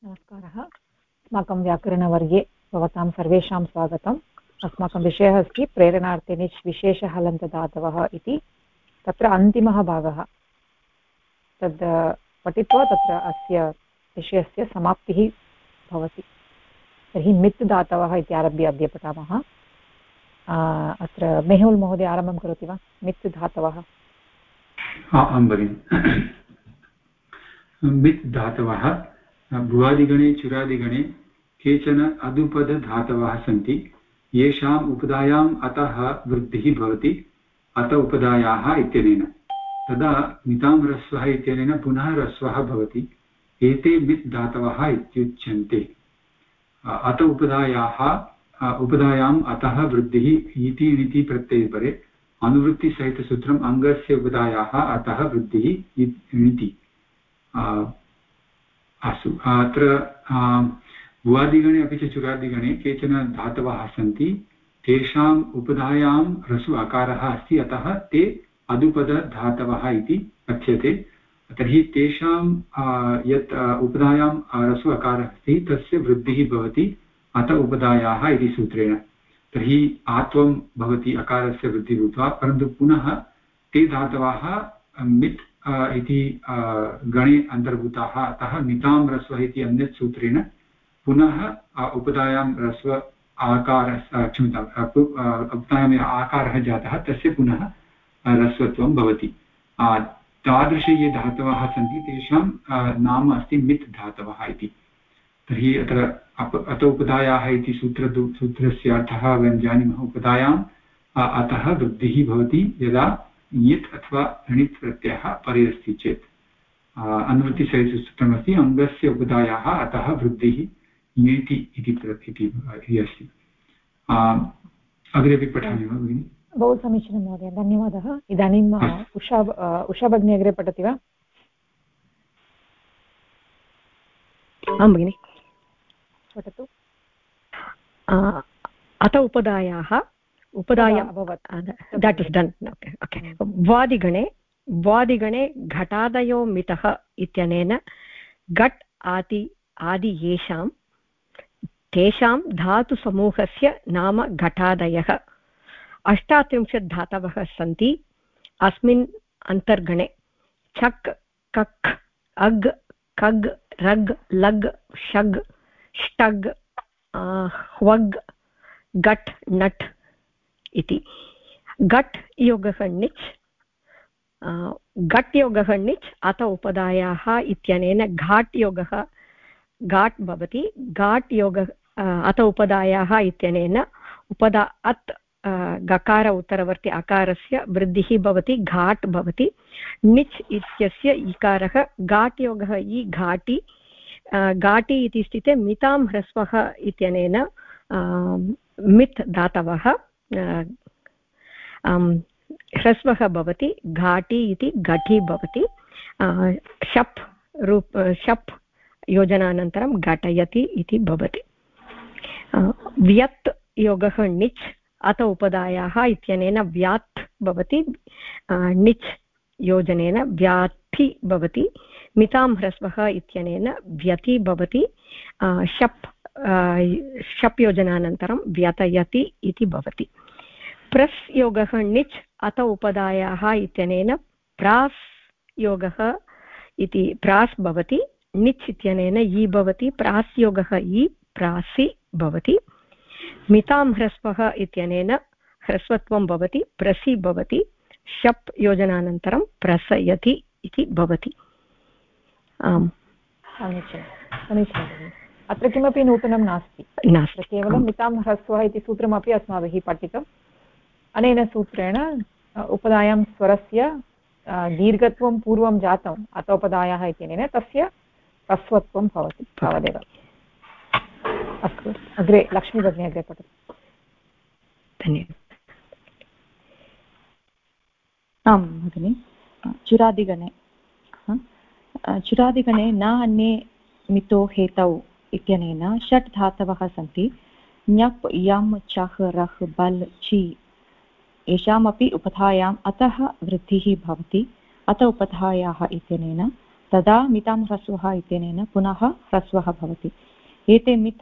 नमस्कारः। अस्माकं व्याकरणवर्गे भवतां सर्वेषां स्वागतम्। अस्माकं विषयः अस्ति प्रेरणार्थिनि विशेषहलन्तदातवः इति। तत्र अन्तिमः भागः तद् पठित्वा तत्र अस्य विषयस्य समाप्तिः भवति। तर्हि मित् धातवः इत्यारभ्य अद्य पठामः। अत्र मेहुल् महोदय आरम्भं करोति वा? मित् धातवः। आं भगिनि। मित् धातवः भुवादिगणे चुरादिगणे केचन अदुपदधातवः सन्ति येषाम् उपधायाम् अतः वृद्धिः भवति अत उपधायाः इत्यनेन। तदा मितां ह्रस्वः इत्यनेन पुनः ह्रस्वः भवति। एते मित् धातवः इत्युच्यन्ते। अत उपधायाम् अतः वृद्धिः इति णिति प्रत्ययपरे अनुवृत्तिसहितसूत्रम् अङ्गस्य उपधायाः अतः वृद्धिः णिति। अस्तु, अत्र भुवादिगणे अपि च चुरादिगणे केचन धातवः सन्ति तेषाम् उपधायां ह्रस्व अकारः अस्ति अतः ते अदुपदधातवः इति कथ्यते। तर्हि तेषां यत् उपधायां ह्रस्व अकारः अस्ति तस्य वृद्धिः भवति अत उपधायाः इति सूत्रेण। तर्हि आत्वं भवति अकारस्य वृद्धिः भूत्वा, परन्तु पुनः ते धातवः मित् इति गणे अन्तर्भूताः अतः मितां ह्रस्वः इति अन्यत् सूत्रेण पुनः उपधायां ह्रस्व आकारः क्षम्यताम् उपधायां आकारः जातः तस्य पुनः ह्रस्वत्वं भवति। तादृश ये धातवः सन्ति तेषां नाम अस्ति मित् धातवः इति। तर्हि अत्र अत उपधायाः इति सूत्रस्य अर्थः वयं जानीमः। उपधायाम् अतः वृद्धिः भवति यदा ञित् अथवा णित् प्रत्ययः परे अस्ति चेत्। अनुवृत्तिसहितसूत्रमस्ति अङ्गस्य उपधायाः अतः वृद्धिः ञेति इति अस्ति। अग्रे अपि पठामि वा भगिनि? बहु समीचीनं महोदय, धन्यवादः। इदानीं उषा भगिनी अग्रे पठति वा? आं भगिनि पठतु। अत उपधायाः that is done. Okay. वादिगणे घटादयो मितः इत्यनेन घट् आदि येषां तेषां धातुसमूहस्य नाम घटादयः। 38 धातवः सन्ति अस्मिन् अन्तर्गणे। छक् कक् अग् कग् रग् लग् शग् ष्टग् ह्वग् घट् नट् इति। घट् योगः णिच्, घट् योगः णिच् अत उपधायाः इत्यनेन घाट् योगः घाट् भवति। घाट् योगः अत उपधायाः इत्यनेन उपधा अत् गकार उत्तरवर्ति अकारस्य वृद्धिः भवति, घाट् भवति। णिच् इत्यस्य इकारः घाट् योगः इ घाटि। घाटि इति स्थिते मितां ह्रस्वः इत्यनेन मित् धातवः ह्रस्वः भवति, घाटि इति घटि भवति। शप् योजनानन्तरं घटयति इति भवति। व्यत् योगः णिच् अत उपधायाः इत्यनेन व्यात् भवति, णिच् योजनेन व्याथि भवति। मितां ह्रस्वः इत्यनेन व्यति भवति। शप् योजनानन्तरं व्यतयति इति भवति। प्रस् योगः णिच् अत उपधायाः इत्यनेन प्रास् योगः इति प्रास् भवति। णिच् इत्यनेन इ भवति, प्रास् योगः इ प्रासि भवति। मितां ह्रस्वः इत्यनेन ह्रस्वत्वं भवति, प्रसि भवति। शप् योजनानन्तरं प्रसयति इति भवति। समीचीनं। अत्र किमपि नूतनं नास्ति, केवलं मितां ह्रस्वः इति सूत्रमपि अस्माभिः पठितम्। अनेन सूत्रेण उपधायां स्वरस्य दीर्घत्वं पूर्वं जातम् अत उपधायाः इत्यनेन तस्य ह्रस्वत्वं भवति, तावदेव। अस्तु, अग्रे लक्ष्मी भगिनी अग्रे पठतु। धन्यवादः। आं भगिनि। चुरादिगणे न अन्ये मितो हेतौ इत्यनेन 6 धातवः सन्ति। ञप् यम् चः रः बल् छि येषामपि उपधायाम् अतः वृद्धिः भवति अत उपधायाः इत्यनेन। तदा मितां ह्रस्वः इत्यनेन पुनः ह्रस्वः भवति। एते मित्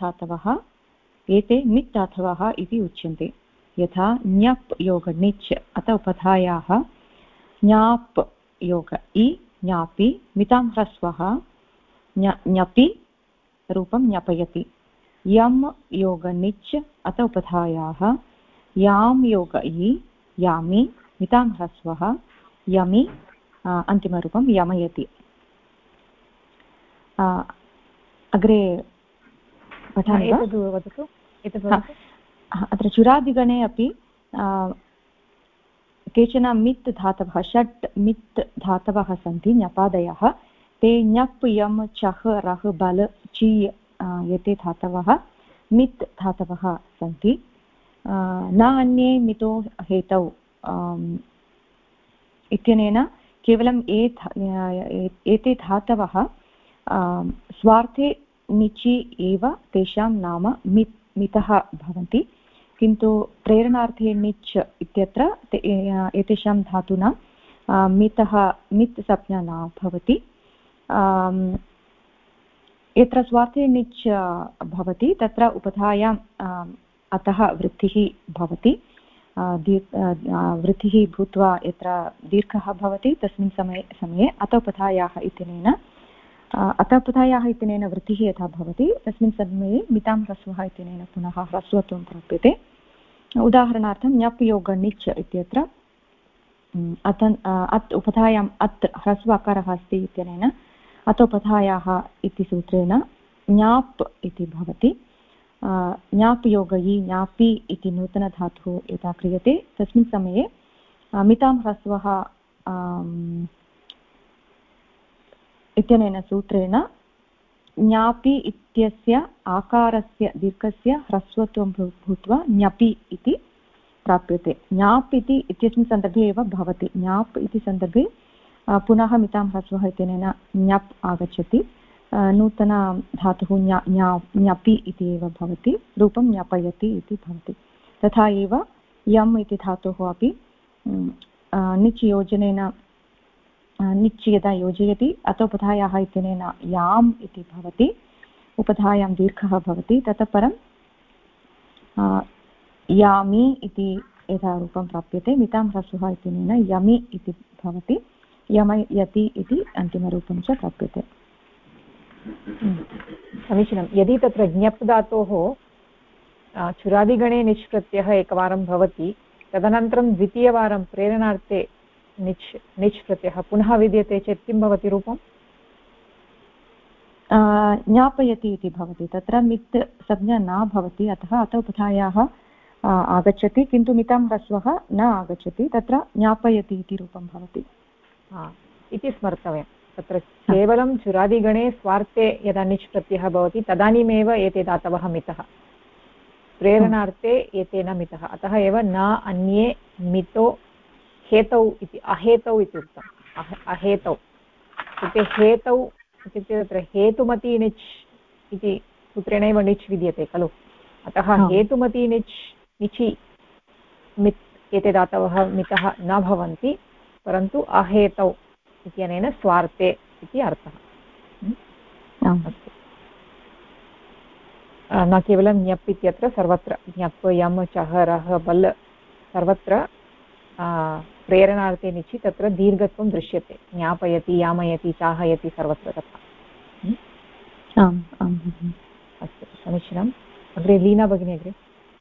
धातवः इति उच्यन्ते। यथा ञप् योग णिच् अत उपधायाः ज्ञाप् योग इ ज्ञापि मितां ह्रस्वः ज्ञपि रूपं ज्ञापयति। यम् योग णिच् अत उपधायाः यां योग इ यामि मितां ह्रस्वः यमि अन्तिमरूपं यमयति। अग्रे पठामि वा? अत्र चुरादिगणे अपि केचन मित् धातवः षट् मित् धातवः सन्ति ञपादयः। ते ञप् यम् चः रः बल ची एते धातवः मित् धातवः सन्ति। न अन्ये मितो हेतौ इत्यनेन केवलं एते धातवः स्वार्थे निचि एव तेषां नाम मितः भवन्ति, किन्तु प्रेरणार्थे निच् इत्यत्र एतेषां धातूनां मित् संज्ञा न भवति। यत्र स्वार्थे निच् भवति तत्र उपधायाम् अतः वृद्धिः भवति। वृद्धिः भूत्वा यत्र दीर्घः भवति तस्मिन् समये अतोपधायाः इत्यनेन वृद्धिः यथा भवति तस्मिन् समये मितां ह्रस्वः इत्यनेन पुनः ह्रस्वत्वं प्राप्यते। उदाहरणार्थं ञप् योग णिच् इत्यत्र अत् उपधायाम् अत् ह्रस्व अकारः अस्ति इत्यनेन अतोपधायाः इति सूत्रेण ञाप् इति भवति। ञाप् योग इ ञापि इति नूतनधातुः यदा क्रियते तस्मिन् समये मितां ह्रस्वः इत्यनेन सूत्रेण ज्ञापि इत्यस्य आकारस्य दीर्घस्य ह्रस्वत्वं भूत्वा ज्ञपि इति प्राप्यते। ज्ञाप् इति इत्यस्मिन् सन्दर्भे एव भवति। ज्ञाप् इति सन्दर्भे पुनः मितां ह्रस्वः इत्यनेन ज्ञप् आगच्छति। नूतनधातुः ज्ञपि इति एव भवति। रूपं ज्ञापयति इति भवति। तथा एव यम् इति धातुः अपि निच् योजनेन निच् यदा योजयति अतोपधायाः इत्यनेन याम् इति भवति। उपधायां दीर्घः भवति। ततः परं यामि इति यथा रूपं प्राप्यते मितां ह्रस्वः इत्यनेन यमि इति भवति। यमयति इति अन्तिमरूपं च प्राप्यते। समीचीनं। यदि तत्र ज्ञप् धातोः चुरादिगणे निच् प्रत्ययः एकवारं भवति तदनन्तरं द्वितीयवारं प्रेरणार्थे निच् प्रत्ययः पुनः विद्यते चेत् किं भवति रूपं? ज्ञापयति इति भवति। तत्र मित् संज्ञा न भवति, अतः अतोपधायाः आगच्छति, किन्तु मितां ह्रस्वः न आगच्छति। तत्र ज्ञापयति इति रूपं भवति इति स्मर्तव्यं। तत्र केवलं चुरादिगणे स्वार्थे यदा निच् प्रत्ययः भवति तदानीमेव एते धातवः मितः, प्रेरणार्थे एते न मितः। अतः एव न अन्ये मितो हेतौ इति अहेतौ इति उक्तम्। अहेतौ इत्युक्ते हेतौ इत्युक्ते तत्र हेतुमती निच् इति सूत्रेणैव निच् विद्यते खलु। अतः हेतुमती निचि मित् एते धातवः मितः न भवन्ति, परन्तु अहेतौ इत्यनेन स्वार्थे इति अर्थः। अस्तु, न केवलं ज्ञप् इत्यत्र सर्वत्र ज्ञप् यम् चः रः बल् सर्वत्र प्रेरणार्थे निचि तत्र दीर्घत्वं दृश्यते। ज्ञापयति, यामयति, चाहयति सर्वत्र तथा। अस्तु, समीचीनम्। अग्रे लीना भगिनी अग्रे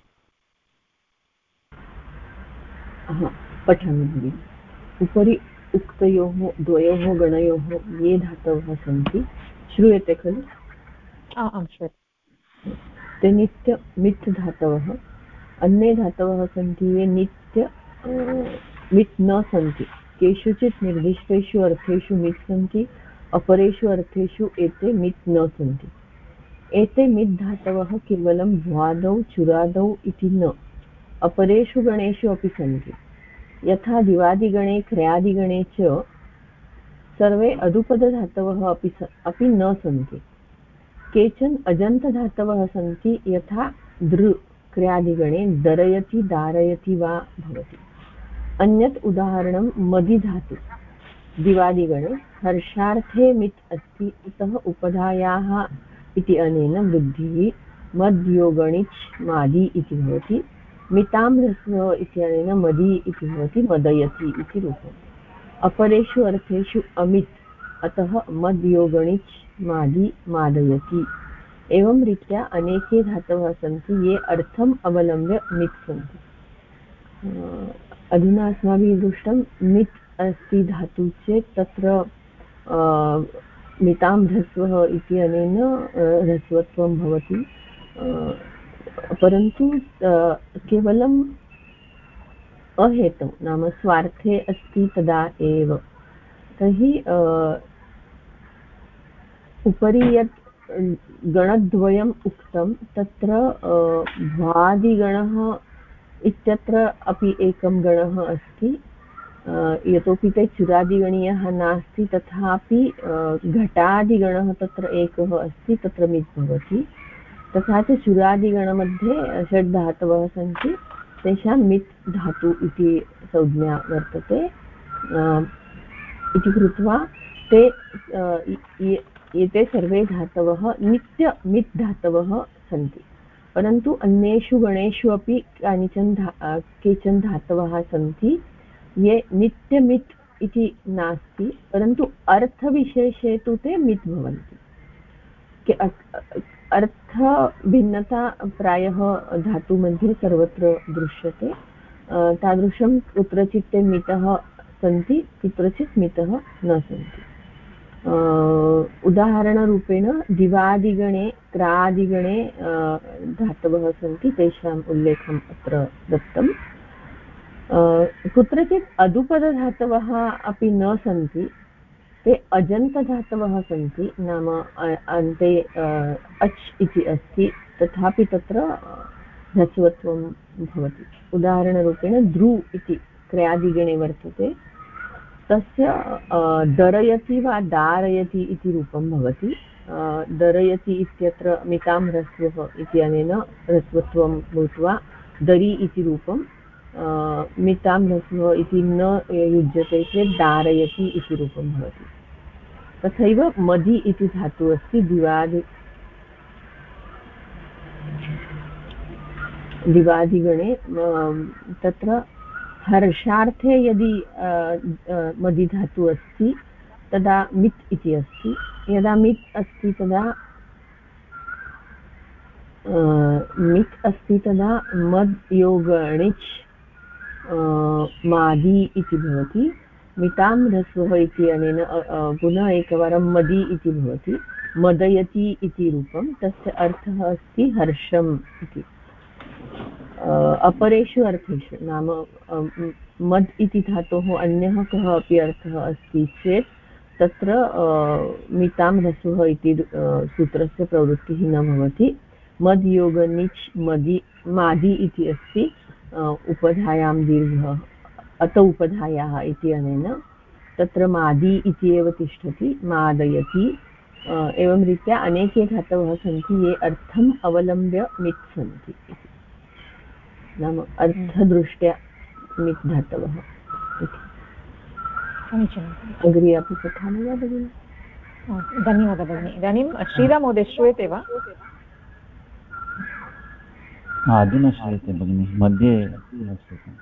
पठामि भगिनि। उपरि उक्तयोः द्वयोः गणयोः ये धातवः सन्ति श्रूयते खलु? आं श्रूयते। ते नित्य मित् धातवः। अन्ये धातवः सन्ति ये नित्य मित् न सन्ति। केषुचित् निर्दिष्टेषु अर्थेषु मित् सन्ति, अपरेषु अर्थेषु एते मित् न सन्ति। एते मित् धातवः केवलं भ्वादौ चुरादौ इति न, अपरेषु गणेषु अपि सन्ति। यथा दिवादिगणे क्रयादिगणे च सर्वे अदुपदधातवः अपि न सन्ति। केचन अजन्तधातवः सन्ति, यथा दृ क्रियादिगणे दरयति दारयति वा भवति। अन्यत् उदाहरणं मदिधातु। दिवादिगणे हर्षार्थे मित् अस्ति अतः उपधायाः इति अनेन वृद्धिः मद्योगणिच् मादि इति भवति। मितां ह्रस्वः इत्यनेन मदि इति भवति मदयति इति रूपम्। अपरेषु अर्थेषु अमित् अतः मद्योगणिच् मादि मादयति। एवं रीत्या अनेके धातवः सन्ति ये अर्थम् अवलम्ब्य मित् सन्ति। अधुना अस्माभिः दृष्टं मित् अस्ति धातु चेत् तत्र मितां ह्रस्वः इति अनेन ह्रस्वत्वं भवति, परन्तु केवलम् अहेतु नाम स्वार्थे अस्ति तदा एव। तर्हि उपरि यत् गणद्वयम् उक्तं तत्र भ्वादिगणः इत्यत्र अपि एकं गणः अस्ति, यतोपि ते चुरादिगणीयः नास्ति, तथापि घटादिगणः तत्र एकः अस्ति, तत्र मित् भवति। तथा च चुरादिगणमध्ये षड् धातवः सन्ति, तेषां मित् धातु इति संज्ञा वर्तते। इति कृत्वा ते एते सर्वे धातवः नित्य मित् धातवः सन्ति, परन्तु अन्येषु गणेषु अपि केचन धातवः सन्ति ये नित्यमित् इति नास्ति, परन्तु अर्थविशेषे तु ते मित् भवन्ति। अर्थभिन्नता प्रायः धातुमध्ये सर्वत्र दृश्यते। तादृशं कुत्रचित् ते मितः सन्ति, कुत्रचित् मितः न सन्ति। उदाहरणरूपेण दिवादिगणे क्रादिगणे धातवः सन्ति, तेषाम् उल्लेखम् अत्र दत्तं। कुत्रचित् अदुपदधातवः अपि न सन्ति, ते अजन्तधातवः सन्ति, नाम अन्ते अच् इति अस्ति, तथापि तत्र ह्रस्वत्वं भवति। उदाहरणरूपेण द्रु इति क्र्यादिगणे वर्तते, तस्य दरयति वा दारयति इति रूपं भवति। दरयति इत्यत्र मितां ह्रस्वः इत्यनेन ह्रस्वत्वं भूत्वा दरि इति रूपं, मितां ह्रस्वः इति न युज्यते चेत् दारयति इति रूपं भवति। तथैव मदि इति धातुः अस्ति दिवादिगणे। तत्र हर्षार्थे यदि मदि धातुः अस्ति तदा मित् इति अस्ति। यदा मित् अस्ति तदा मद् योगणिच् मादि इति भवति। मितां ह्रस्वः इति अनेन पुनः एकवारं मदि इति भवति। मदयति इति रूपं, तस्य अर्थः अस्ति हर्षम् इति। अपरेषु अर्थेषु नाम मद् इति धातोः अन्यः कः अपि अर्थः अस्ति चेत् तत्र मितां ह्रस्वः इति सूत्रस्य प्रवृत्तिः न भवति। मद् योगनिच् मदि मादि इति अस्ति, उपधायां दीर्घः अत उपधायाः इति अनेन तत्र मादि इति एव तिष्ठति, मादयति। एवं रीत्या अनेके धातवः सन्ति ये अर्थम् अवलम्ब्य मित् सन्ति, नाम अर्थदृष्ट्या मित् धातवः। समीचीनम्। अग्रे अपि पठामि वा भगिनि? धन्यवादः भगिनि। इदानीं श्रीराममहोदय श्रूयते वा? अधुना श्रूयते भगिनि, मध्ये न श्रूयते।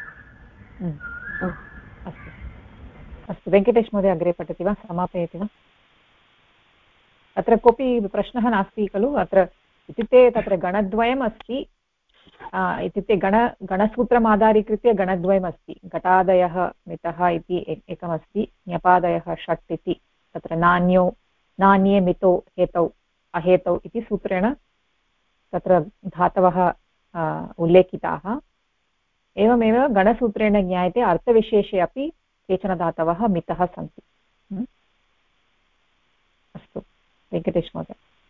अस्तु अस्तु, वेङ्कटेश महोदय अग्रे पठति वा, समापयति वा? अत्र कोऽपि प्रश्नः नास्ति खलु? अत्र इत्युक्ते तत्र गणद्वयम् अस्ति, इत्युक्ते गणसूत्रम् आधारीकृत्य गणद्वयमस्ति। घटादयः मितः इति एकमस्ति, ञपादयः षट् इति। तत्र नान्ये मितो हेतौ अहेतौ इति सूत्रेण तत्र धातवः उल्लेखिताः। एवमेव गणसूत्रेण ज्ञायते अर्थविशेषे अपि केचन धातवः मितः सन्ति। अस्तु, वेङ्कटेश महोदय।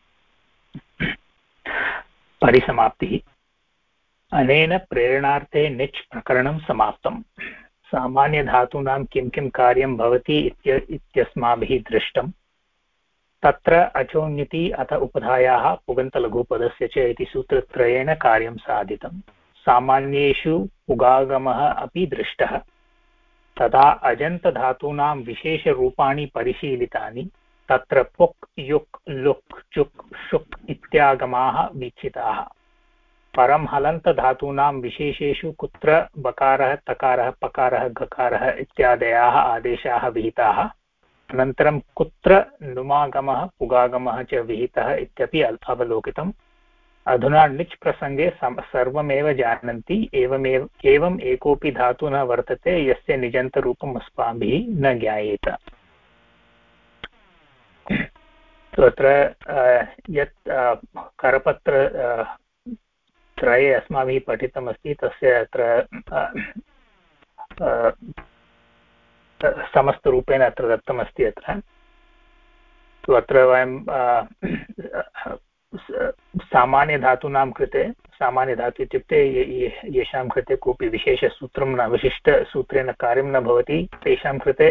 परिसमाप्तिः। अनेन प्रेरणार्थे निच् प्रकरणं समाप्तम्। सामान्यधातूनां किं किं कार्यं भवति इत्यस्माभिः दृष्टम्। तत्र अचोन्यति अथ उपधायाः पुगन्तलघुपदस्य च इति सूत्रत्रयेण कार्यं साधितम्। सामान्येषु उगागमः अपि दृष्टः। तदा अजन्तधातूनां विशेषरूपाणि परिशीलितानि तत्र पुक् युक् लुक् चुक् शुक् इत्यागमाः वीक्षिताः परं हलन्तधातूनां विशेषेषु कुत्र बकारः तकारः पकारः गकारः इत्यादयाः आदेशाः विहिताः अनन्तरं कुत्र नुमागमः पुगागमः च विहितः इत्यपि अवलोकितम् अधुना णिच् प्रसङ्गे सर्वमेव जानन्ति एवम् एकोऽपि धातुः न वर्तते यस्य निजन्तरूपम् अस्माभिः न ज्ञायेत तत्र यत् करपत्र त्रये अस्माभिः पठितमस्ति तस्य अत्र समस्तरूपेण अत्र दत्तमस्ति अत्र वयं सामान्यधातूनां कृते सामान्यधातु इत्युक्ते येषां कृते कोऽपि विशेषसूत्रं न विशिष्टसूत्रेण कार्यं न भवति तेषां कृते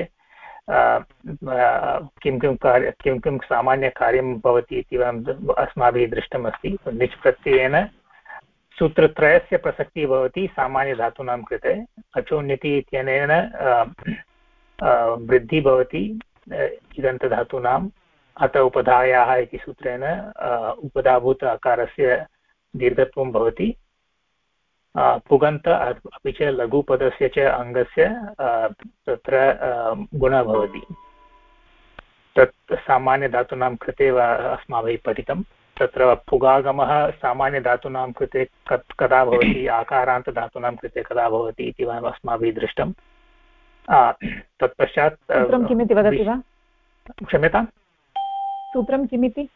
किं किं सामान्यकार्यं भवति इति अस्माभिः दृष्टमस्ति णिच् प्रत्ययेन सूत्रत्रयस्य प्रसक्तिः भवति सामान्यधातूनां कृते अचोन्नति इत्यनेन वृद्धिः भवति इगन्तधातूनाम् अत उपधायाः इति सूत्रेण उपधाभूत अकारस्य दीर्घत्वं भवति पुगन्त अपि च लघुपदस्य च अङ्गस्य तत्र गुणः भवति तत् सामान्यधातूनां कृते अस्माभिः पठितं तत्र पुगागमः सामान्यधातूनां कृते कदा भवति आकारान्तधातूनां कृते कदा भवति इति वयम् अस्माभिः दृष्टं तत्पश्चात् सूत्रं किमिति वदति वा क्षम्यताम् सूत्रं किमिति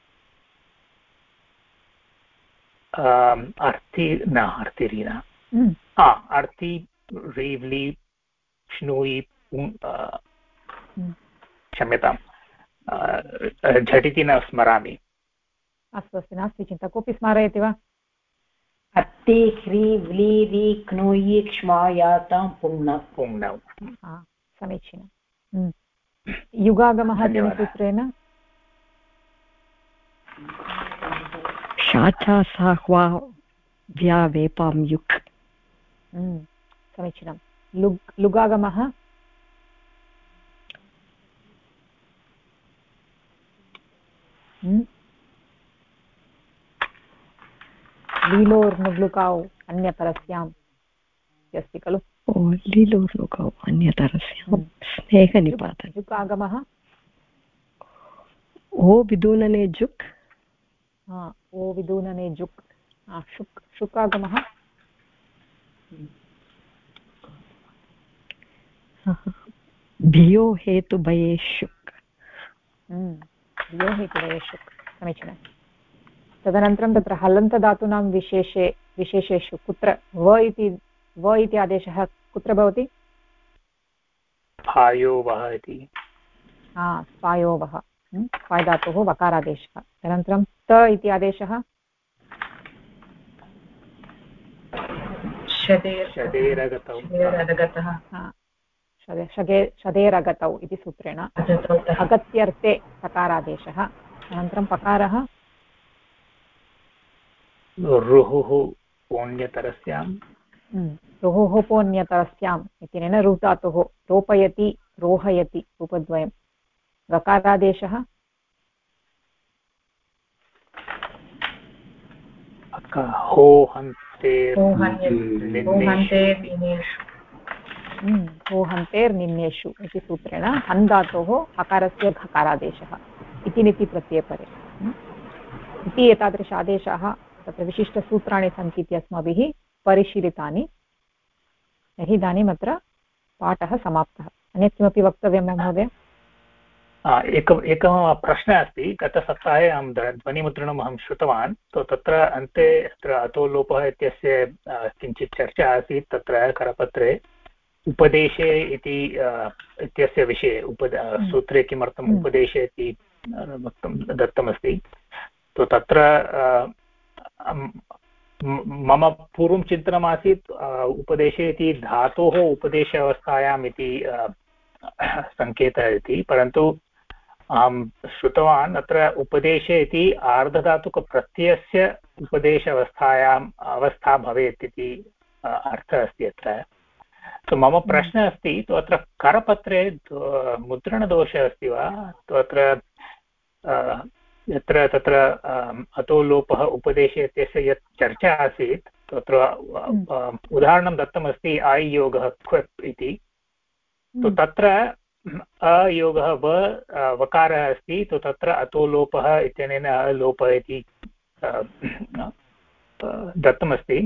अर्थी न अर्थिरी न अर्थी रीव्ली श्नूयि क्षम्यताम् झटिति न स्मरामि अस्तु अस्तु नास्ति चिन्ता कोऽपि स्मारयति वा अत्ति ह्री व्ली री क्नोयि क्ष्मायातां पुङ्नौ समीचीनं युगागमः किं सूत्रेण शाचा साह्वा व्यावेपां युक् समीचीनं लुगागमः लीलोर्नुग्लुकाौ अन्यतरस्याम् अस्ति खलु लीलोर्नुगौ अन्यतरस्यां स्नेहनिपातः जुकागमः ओ विदूनने जुक् ओ विदूनने जुक् शुक् शुकागमः धियो हेतुभये शुक् धियो हेतुभये शुक् समीचीनं तदनन्तरं तत्र हलन्तधातूनां विशेषेषु कुत्र व इति आदेशः कुत्र भवति फायोवः इति फायोवः फाय् धातोः वकारादेशः तदनन्तरं त इति आदेशः शदेरगतौ इति सूत्रेण अगत्यर्थे सकारादेशः अनन्तरं पकारः रुहुः पोण्यतरस्यां रुहुः पोण्यतरस्याम् इत्यनेन रुः धातुः रोपयति रोहयति रूपद्वयं गकारादेशः होहन्तेर्निन्नेषु इति सूत्रेण हन् धातोः हकारस्य घकारादेशः इति निति प्रत्ययपरे इति एतादृश आदेशाः तत्र विशिष्टसूत्राणि सन्ति इति अस्माभिः परिशीलितानि तर्हि इदानीम् अत्र पाठः समाप्तः अन्यत् किमपि वक्तव्यं वा महोदय एकः प्रश्नः अस्ति गतसप्ताहे अहं ध्वनिमुद्रणम् अहं श्रुतवान् तत्र अन्ते अत्र अतो लोपः इत्यस्य किञ्चित् चर्चा आसीत् तत्र करपत्रे उपदेशे इति इत्यस्य विषये सूत्रे किमर्थम् उपदेशे इति दत्तमस्ति तत्र मम पूर्वं चिन्तनमासीत् उपदेशे इति धातोः उपदेश अवस्थायाम् इति सङ्केतः इति परन्तु अहं श्रुतवान् अत्र उपदेशे इति आर्धधातुकप्रत्ययस्य उपदेश अवस्था भवेत् इति अर्थः अस्ति अत्र तो मम प्रश्नः अस्ति तु अत्र करपत्रे मुद्रणदोषः अस्ति वा अत्र यत्र तत्र अतो लोपः उपदेशे इत्यस्य यत् चर्चा आसीत् तत्र उदाहरणं दत्तमस्ति आयोगः क्वप् इति तु तत्र अयोगः वकारः अस्ति तु तत्र अतो लोपः इत्यनेन अलोपः इति दत्तमस्ति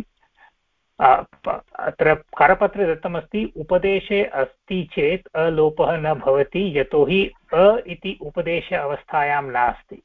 अत्र करपत्रे दत्तमस्ति उपदेशे अस्ति चेत् अलोपः न भवति यतोहि इति उपदेश अवस्थायां नास्ति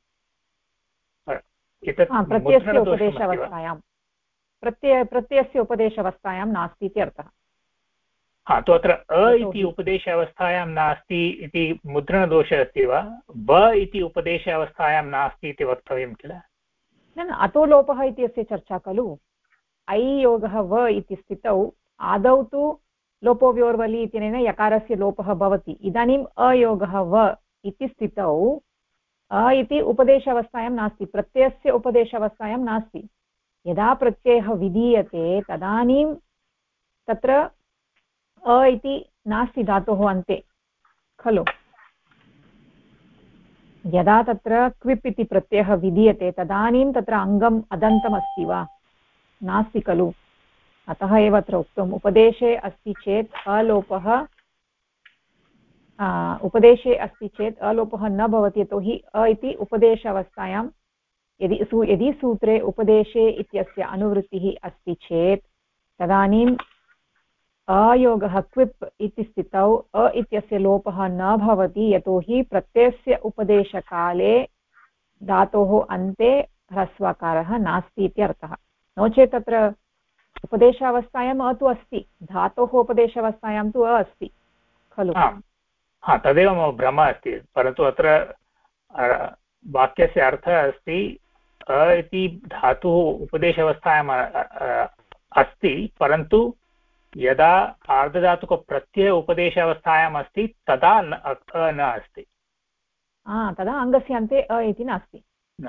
प्रत्ययस्य उपदेशावस्थायां प्रत्ययस्य उपदेशावस्थायां नास्ति इति अर्थः हा तु अत्र इति उपदेशावस्थायां नास्ति इति मुद्रणदोषः अस्ति वा इति उपदेशावस्थायां नास्ति इति वक्तव्यं किल न अतो लोपः इत्यस्य चर्चा खलु ऐ योगः व इति स्थितौ आदौ तु लोपो व्योर्वलि इत्यनेन यकारस्य लोपः भवति इदानीम् अयोगः व इति स्थितौ इति उपदेशावस्थायां नास्ति प्रत्ययस्य उपदेशावस्थायां नास्ति यदा प्रत्ययः विधीयते तदानीं तत्र इति नास्ति धातोः अन्ते खलु यदा तत्र क्विप् इति प्रत्ययः विधीयते तदानीं तत्र अङ्गम् अदन्तमस्ति वा नास्ति खलु अतः एव अत्र उक्तम् उपदेशे अस्ति चेत् अलोपः अलोपः न भवति यतोहि इति उपदेशावस्थायां यदि सूत्रे उपदेशे इत्यस्य अनुवृत्तिः अस्ति चेत् तदानीम् अयोगः क्विप् इति स्थितौ इत्यस्य लोपः न भवति यतोहि प्रत्ययस्य उपदेशकाले धातोः अन्ते ह्रस्वकारः नास्ति इति अर्थः नो चेत् तत्र उपदेशावस्थायां तु अस्ति धातोः उपदेशावस्थायां तु अस्ति खलु हा तदेव मम भ्रमः अस्ति परन्तु अत्र वाक्यस्य अर्थः अस्ति इति धातुः उपदेशावस्थायाम् अस्ति परन्तु यदा आर्धधातुकप्रत्यय उपदेशावस्थायाम् अस्ति तदा न अस्ति तदा अङ्गस्य अन्ते इति नास्ति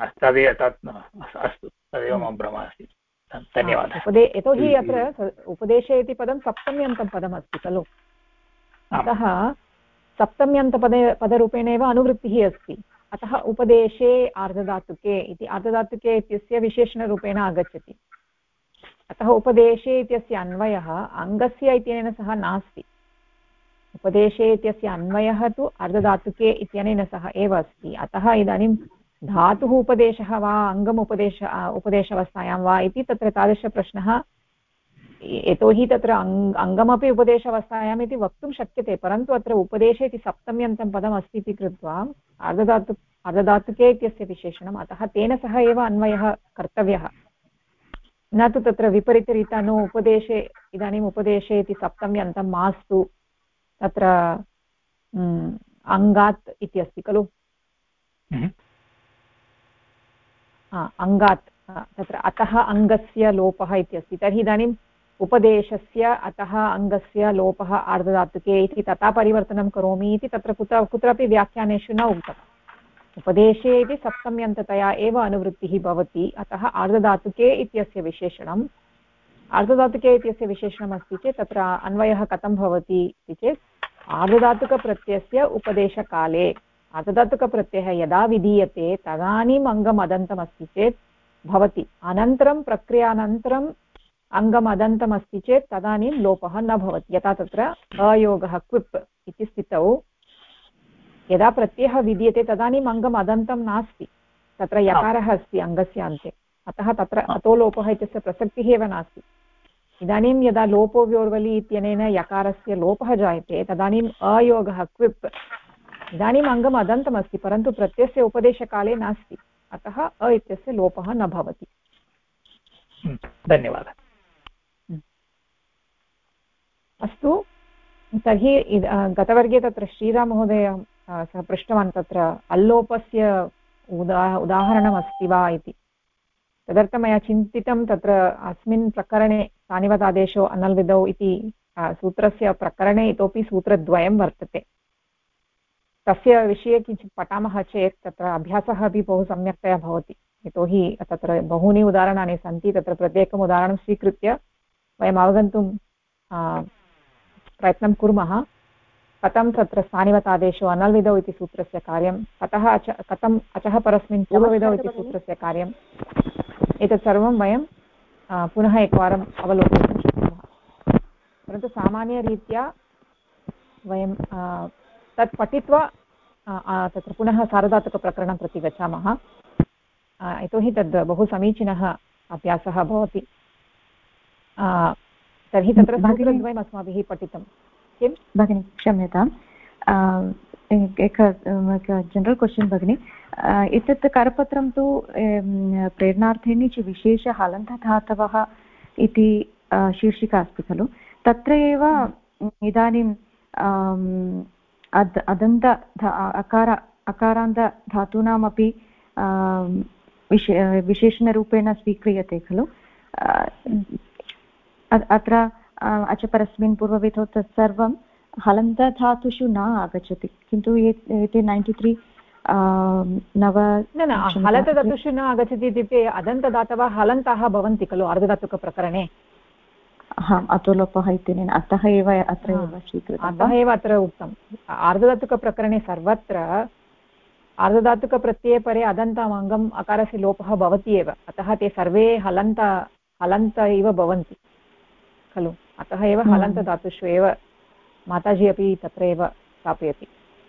अस्तु तदेव मम भ्रमः अस्ति धन्यवादः यतोहि अत्र उपदेशे इति पदं सप्तम्यन्तं पदमस्ति खलु अतः सप्तम्यन्तपदरूपेण एव अनुवृत्तिः अस्ति अतः उपदेशे आर्धधातुके इति आर्धधातुके इत्यस्य विशेषणरूपेण आगच्छति अतः उपदेशे इत्यस्य अन्वयः अङ्गस्य इत्यनेन सह नास्ति उपदेशे इत्यस्य अन्वयः तु अर्धधातुके इत्यनेन सह एव अस्ति अतः इदानीं धातुः उपदेशः वा अङ्गम् उपदेशावस्थायां वा इति तत्र तादृशप्रश्नः यतोहि तत्र अङ्गमपि उपदेशावस्थायाम् इति वक्तुं शक्यते परन्तु अत्र उपदेशे इति सप्तम्यन्तं पदम् अस्ति इति कृत्वा अर्धधातुके इत्यस्य विशेषणम् अतः तेन सह एव अन्वयः कर्तव्यः न तु तत्र विपरीतरीत्या नो उपदेशे इदानीम् उपदेशे इति सप्तम्यन्तं मास्तु तत्र अङ्गात् इति अस्ति खलु अङ्गात् तत्र अतः अङ्गस्य लोपः इत्यस्ति तर्हि इदानीम् उपदेशस्य अतः अङ्गस्य लोपः आर्धधातुके इति तथा परिवर्तनं करोमि इति तत्र कुत्रापि व्याख्यानेषु न उक्तम् उपदेशे इति सप्तम्यन्ततया एव अनुवृत्तिः भवति अतः आर्धधातुके इत्यस्य विशेषणम् आर्धधातुके इत्यस्य विशेषणम् अस्ति चेत् तत्र अन्वयः कथं भवति इति चेत् आर्धधातुकप्रत्ययस्य उपदेशकाले आर्धधातुकप्रत्ययः यदा विधीयते तदानीम् अङ्गम् अदन्तमस्ति चेत् भवति अनन्तरं प्रक्रियानन्तरम् अङ्गम् अदन्तमस्ति चेत् तदानीं लोपः न भवति यथा तत्र अयोगः क्विप् इति स्थितौ यदा प्रत्ययः विधीयते तदानीम् अङ्गम् अदन्तं नास्ति तत्र यकारः अस्ति अङ्गस्य अन्ते अतः तत्र अतो लोपः इत्यस्य प्रसक्तिः एव नास्ति इदानीं यदा लोपो व्योर्वलि इत्यनेन यकारस्य लोपः जायते तदानीम् अयोगः क्विप् इदानीम् अङ्गम् अदन्तमस्ति परन्तु प्रत्ययस्य उपदेशकाले नास्ति अतः इत्यस्य लोपः न भवति धन्यवादः अस्तु तर्हि गतवर्गे तत्र श्रीराममहोदय सः पृष्टवान् तत्र अल्लोपस्य उदाहरणमस्ति वा इति तदर्थं मया चिन्तितं तत्र अस्मिन् प्रकरणे सानिवदादेशो अनल्विदौ इति सूत्रस्य प्रकरणे इतोपि सूत्रद्वयं वर्तते तस्य विषये किञ्चित् पठामः चेत् तत्र अभ्यासः अपि बहु सम्यक्तया भवति यतोहि तत्र बहूनि उदाहरणानि सन्ति तत्र प्रत्येकम् उदाहरणं स्वीकृत्य वयम् अवगन्तुं प्रयत्नं कुर्मः कथं तत्र स्थानिवतादेशो अनल्विदौ इति सूत्रस्य कार्यं कथम् अचः परस्मिन् पूर्वविधौ इति सूत्रस्य कार्यम् एतत् सर्वं वयं पुनः एकवारम् अवलोकयितुं शक्नुमः परन्तु सामान्यरीत्या वयं तत् पठित्वा तत्र पुनः सार्वधातुकप्रकरणं प्रति गच्छामः यतोहि तद् बहु समीचीनः अभ्यासः भवति तर्हि तत्र सूत्रद्वयम् अस्माभिः पठितं किं भगिनि क्षम्यताम् एक जनरल् क्वश्चन् भगिनि एतत् करपत्रं तु प्रेरणार्थेन च विशेष हलन्तधातवः इति शीर्षिका अस्ति खलु तत्र एव इदानीं अदन्त अकारान्त धातूनामपि विशेषणरूपेण स्वीक्रियते खलु अत्र अचपरस्मिन् पूर्वविधौ तत्सर्वं हलन्तधातुषु न आगच्छति किन्तु एते 93 न हलन्तधातुषु न आगच्छति इत्युक्ते अदन्तदातवः हलन्ताः भवन्ति खलु अर्धधातुकप्रकरणे अतोलोपः इत्यनेन अतः एव अत्र एव स्वीकृतम् अतः एव अत्र उक्तम् आर्धधातुकप्रकरणे सर्वत्र आर्धधातुकप्रत्यये परे अदन्तम् अङ्गम् अकारस्य लोपः भवति एव अतः ते सर्वे हलन्त इव भवन्ति खलु अतः एव हलन्तधातुषु एव माताजी अपि तत्र एव स्थापयति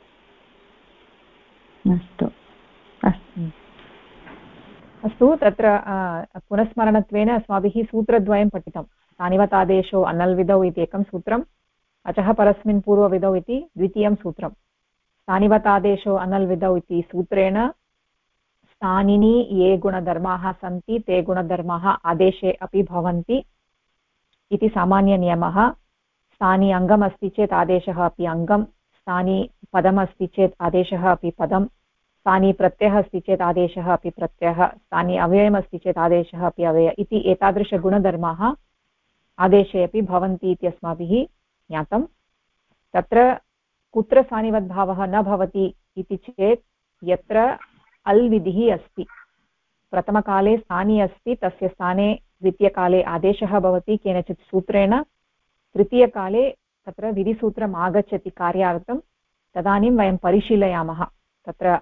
अस्तु तत्र पुनस्मरणत्वेन अस्माभिः सूत्रद्वयं पठितं स्थानिवतादेशो अनल्विदौ इति एकं सूत्रम् अचः परस्मिन् पूर्वविधौ इति द्वितीयं सूत्रं स्थानिवतादेशो अनल्विदौ इति सूत्रेण स्थानिनि ये गुणधर्माः सन्ति ते गुणधर्माः आदेशे अपि भवन्ति इति सामान्यनियमः स्थानी अङ्गम् अस्ति चेत् आदेशः अपि अङ्गं स्थानी पदमस्ति चेत् आदेशः अपि पदं स्थानी प्रत्ययः अस्ति चेत् आदेशः अपि प्रत्ययः स्थानी अव्ययमस्ति चेत् आदेशः अपि अव्ययः इति एतादृशगुणधर्माः आदेशे अपि भवन्ति इति अस्माभिः ज्ञातं तत्र कुत्र स्थानिवद्भावः न भवति इति चेत् यत्र अल् विधिः अस्ति प्रथमकाले स्थानी अस्ति तस्य स्थाने द्वितीयकाले आदेशः भवति केनचित् सूत्रेण तृतीयकाले तत्र विधिसूत्रम् आगच्छति कार्यार्थं तदानीं वयं परिशीलयामः तत्र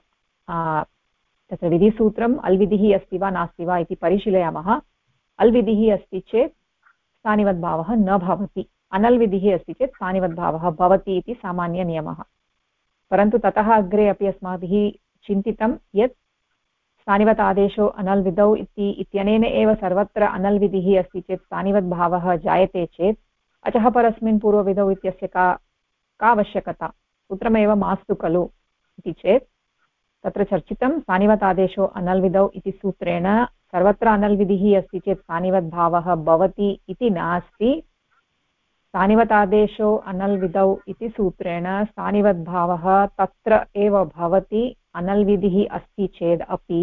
विधिसूत्रम् अल्विधिः अस्ति वा नास्ति वा इति परिशीलयामः अल्विधिः अस्ति चेत् स्थानिवद्भावः न भवति अनल्विधिः अस्ति चेत् स्थानिवद्भावः भवति इति सामान्यनियमः परन्तु ततः अग्रे अपि अस्माभिः चिन्तितं यत् स्थानिवत् आदेशो अनल्विधौ इत्यनेन एव सर्वत्र अनल्विधिः अस्ति चेत् स्थानिवद्भावः जायते चेत् अचः परस्मिन् पूर्वविधौ इत्यस्य का आवश्यकता सूत्रमेव मास्तु खलु इति चेत् तत्र चर्चितं स्थानिवत् आदेशो अनल्विधौ इति सूत्रेण सर्वत्र अनल्विधिः अस्ति चेत् स्थानिवद्भावः भवति इति नास्ति स्थानिवत् आदेशो अनल्विधौ इति सूत्रेण स्थानिवद्भावः तत्र एव भवति अनल्विधिः अस्ति चेद् अपि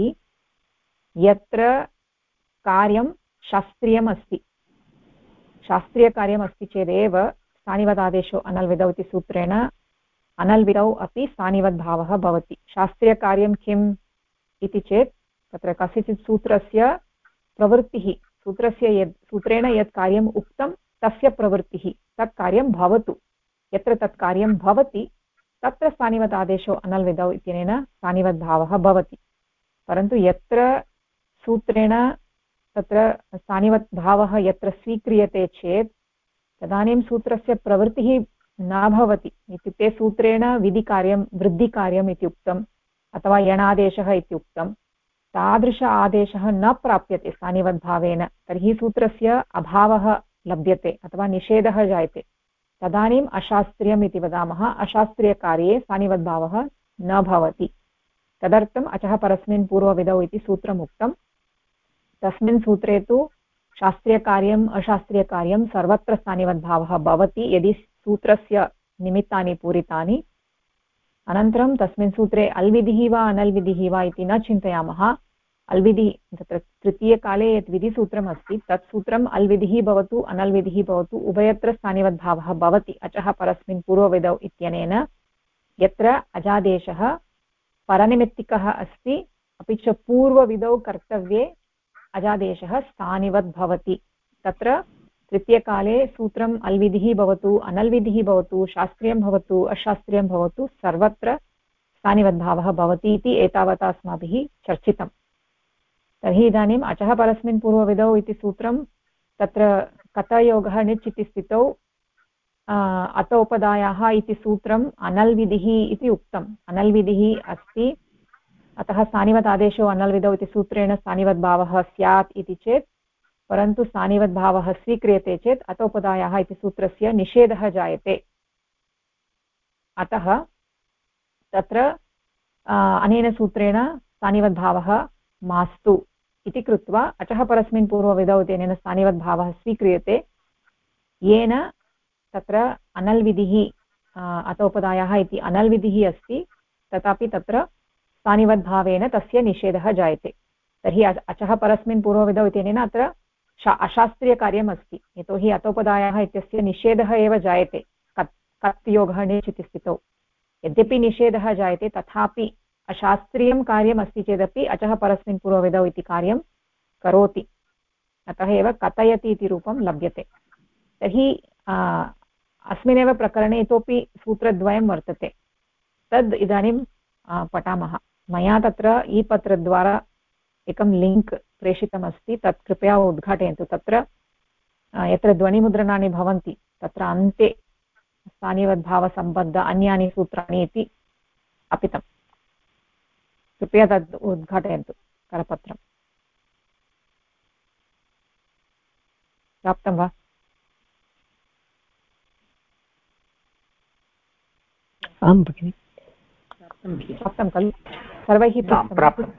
यत्र कार्यं शास्त्रीयम् अस्ति शास्त्रीयकार्यम् अस्ति चेदेव स्थानिवत् आदेशो अनल्विधौ इति सूत्रेण अनल्विधौ अपि स्थानिवद्भावः भवति शास्त्रीयकार्यं किम् इति चेत् तत्र कस्यचित् सूत्रस्य प्रवृत्तिः सूत्रेण यत् कार्यम् उक्तं तस्य प्रवृत्तिः तत् कार्यं भवतु यत्र तत् कार्यं भवति तत्र स्थानिवत् आदेशो अनल्विधौ इत्यनेन स्थानिवद्भावः भवति परन्तु यत्र सूत्रेण तत्र स्थानिवद्भावः यत्र स्वीक्रियते चेत् तदानीं सूत्रस्य प्रवृत्तिः न भवति इत्युक्ते सूत्रेण विधिकार्यं वृद्धिकार्यम् इति उक्तम् अथवा यणादेशः इति उक्तं तादृश आदेशः न प्राप्यते स्थानिवद्भावेन तर्हि सूत्रस्य अभावः लभ्यते अथवा निषेधः जायते तदानीम् अशास्त्रीयम् इति वदामः अशास्त्रीयकार्ये स्थानिवद्भावः न भवति तदर्थम् अचः परस्मिन् पूर्वविधौ इति सूत्रम् उक्तं तस्मिन् सूत्रे तु शास्त्रीयकार्यम् अशास्त्रीयकार्यं सर्वत्र स्थानिवद्भावः भवति यदि सूत्रस्य निमित्तानि पूरितानि अनन्तरं तस्मिन् सूत्रे अल्विधिः वा अनल्विधिः वा इति न चिन्तयामः अल्विधिः तत्र तृतीयकाले यत् विधिसूत्रम् अस्ति तत् सूत्रम् अल्विधिः भवतु अनल्विधिः भवतु उभयत्र स्थानिवद्भावः भवति अचः परस्मिन् पूर्वविधौ इत्यनेन यत्र अजादेशः परनिमित्तिकः अस्ति अपि च पूर्वविधौ कर्तव्ये अजादेशः स्थानिवद् भवति तत्र तृतीयकाले सूत्रम् अल्विधिः भवतु अनल्विधिः भवतु शास्त्रीयं भवतु अशास्त्रीयं भवतु सर्वत्र स्थानिवद्भावः भवति इति एतावता अस्माभिः चर्चितं। तर्हि इदानीम् अचः परस्मिन् पूर्वविधौ इति सूत्रं तत्र कतयोगः णिच् इति स्थितौ अतोपदायाः इति सूत्रम् अनल्विधिः इति उक्तम्। अनल्विधिः अस्ति, अतः स्थानिवत् आदेशो अनल्विधौ इति सूत्रेण स्थानिवद्भावः स्यात् इति चेत्, परन्तु स्थानिवद्भावः स्वीक्रियते चेत् अतोपदायाः इति सूत्रस्य निषेधः जायते। अतः तत्र अनेन सूत्रेण स्थानिवद्भावः मास्तु इति कृत्वा अचः परस्मिन् पूर्वविधौ इत्यनेन स्थानिवद्भावः स्वीक्रियते, येन तत्र अनल्विधिः अतोपदायाः इति अनल्विधिः अस्ति, तथापि तत्र स्थानिवद्भावेन तस्य निषेधः जायते। तर्हि अचः परस्मिन् पूर्वविधौ इत्यनेन अत्र अशास्त्रीयकार्यम् अस्ति, यतोहि अतोपदायाः इत्यस्य निषेधः एव जायते कत् योगः णिच् इति स्थितौ। यद्यपि निषेधः जायते तथापि अशास्त्रीयं कार्यम् अस्ति चेदपि अचः परस्मिन् पूर्वविधौ इति कार्यं करोति, अतः एव कथयति इति रूपं लभ्यते। तर्हि अस्मिन्नेव प्रकरणे इतोपि सूत्रद्वयं वर्तते, तद् इदानीं पठामः। मया तत्र ई पत्रद्वारा एकं लिङ्क् प्रेषितमस्ति, तत् कृपया उद्घाटयन्तु। तत्र यत्र ध्वनिमुद्रणानि भवन्ति तत्र अन्ते स्थानिवद्भावसम्बद्ध अन्यानि सूत्राणि इति अपितं। कृपया तद् उद्घाटयन्तु करपत्रं। प्राप्तं वा? आं भगिनि, प्राप्तं खलु? सर्वैः प्राप्तं?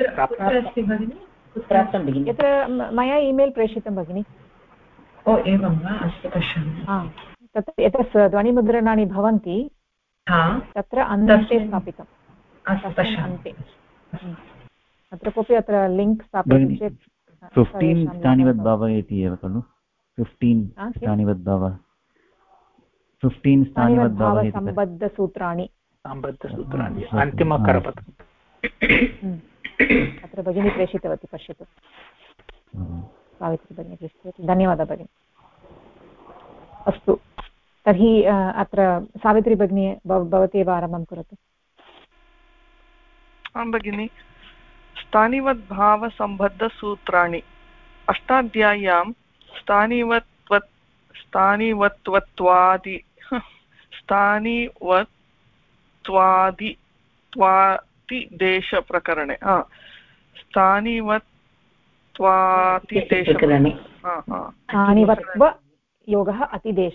यत्र मया ईमेल् प्रेषितं भगिनि। ओ एवं वा, अस्तु पश्यामि। तत्र यत्र ध्वनिमुद्रणानि भवन्ति तत्र अन्ते स्थापितम्, अन्ते। अत्र कोऽपि अत्र लिङ्क् स्थापयति चेत् 15 स्थानिवद्भावः इति एव खलु? 15 स्थानिवद्भावः, 15 स्थानिवद्भावः सम्बद्धसूत्राणि, अन्तिमकरपत्रम् अत्र भगिनी प्रेषितवती, पश्यतु। सावित्री भगिनी प्रेषितवती, धन्यवादः भगिनी। अस्तु, तर्हि अत्र सावित्री भगिनी भवती एव आरम्भं करोतु। आं भगिनि, स्थानिवद्भावसम्बद्धसूत्राणि अष्टाध्याय्यां स्थानिवत्वादिदेशप्रकरणे योगः अतिदेश,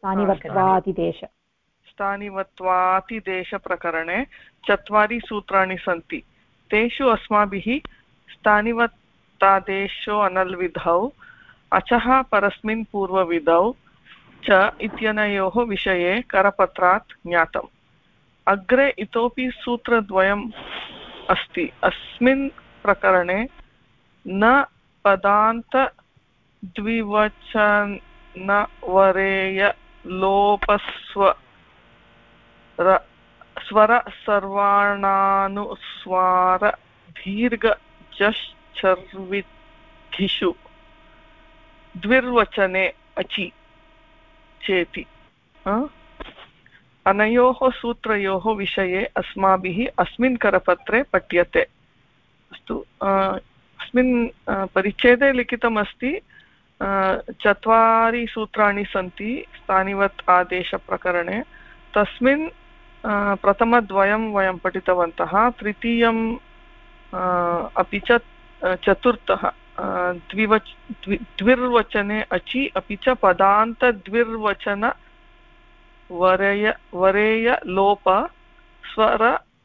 स्थानिवत्वातिदेशप्रकरणे 4 सूत्राणि सन्ति। तेषु अस्माभिः स्थानिवत्तादेशो अनल्विधौ, अचः परस्मिन् पूर्वविधौ च इत्यनयोः विषये करपत्रात् ज्ञातम्। अग्रे इतोपि सूत्रद्वयम् अस्ति। अस्मिन् प्रकरणे न पदान्तद्विवचनवरेय लोपस्वर सर्वाणानुस्वार दीर्घ जश्चर्विधिषु द्विर्वचने अचि चेति अनयोः सूत्रयोः विषये अस्माभिः अस्मिन् करपत्रे पठ्यते। अस्तु, अस्मिन् परिच्छेदे लिखितमस्ति 4 सूत्राणि सन्ति स्थानिवत् आदेशप्रकरणे। तस्मिन् प्रथमद्वयं वयं पठितवन्तः, तृतीयं अपि च चतुर्थः द्विर्वचने अचि, अपि च पदान्तद्विर्वचन वरेय लोप स्वर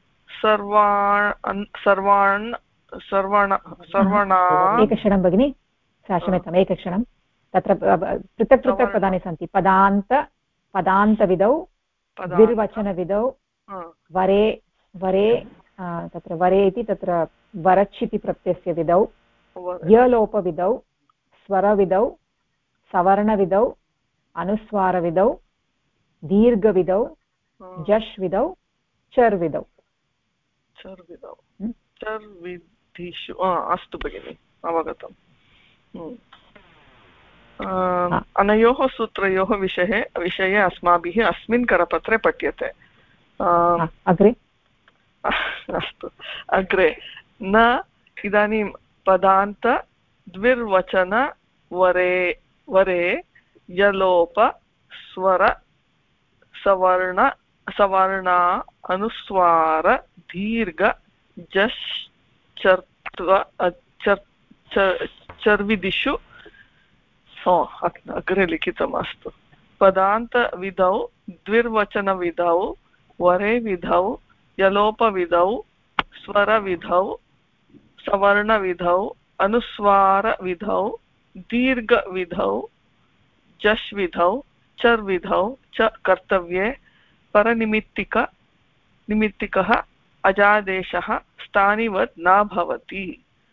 सर्वणा। एकक्षणं भगिनि, क्षम्यताम्, एकक्षणं। तत्र पृथक् पृथक् पदानि सन्ति। पदान्तविधौ, द्विर्वचनविधौ, वरे तत्र वरे इति तत्र वरच् इति प्रत्ययस्य विधौ, यलोपविधौ, स्वरविधौ, सवर्णविधौ, अनुस्वारविधौ, दीर्घविधौ, जश् विधौ, चर् विधौ। चर्विधिषु, अस्तु भगिनि, अवगतम्। अनयोः सूत्रयोः विषये अस्माभिः अस्मिन् करपत्रे पठ्यते। अग्रे अस्तु अग्रे न इदानीं पदान्त द्विर्वचन वरे यलोप स्वर सवर्णा अनुस्वार दीर्घ जश् चर्विदिषु अग्रे लिखितमस्तु। पदान्तविधौ द्विर्वचनविधौ वरे विधौ यलोपविधौ स्वरविधौ सवर्णविधौ अनुस्वारविधौ दीर्घविधौ जश्विधौ चर्विधौ च कर्तव्ये परनिमित्तिकः अजादेशः स्थानिवत् न भवति।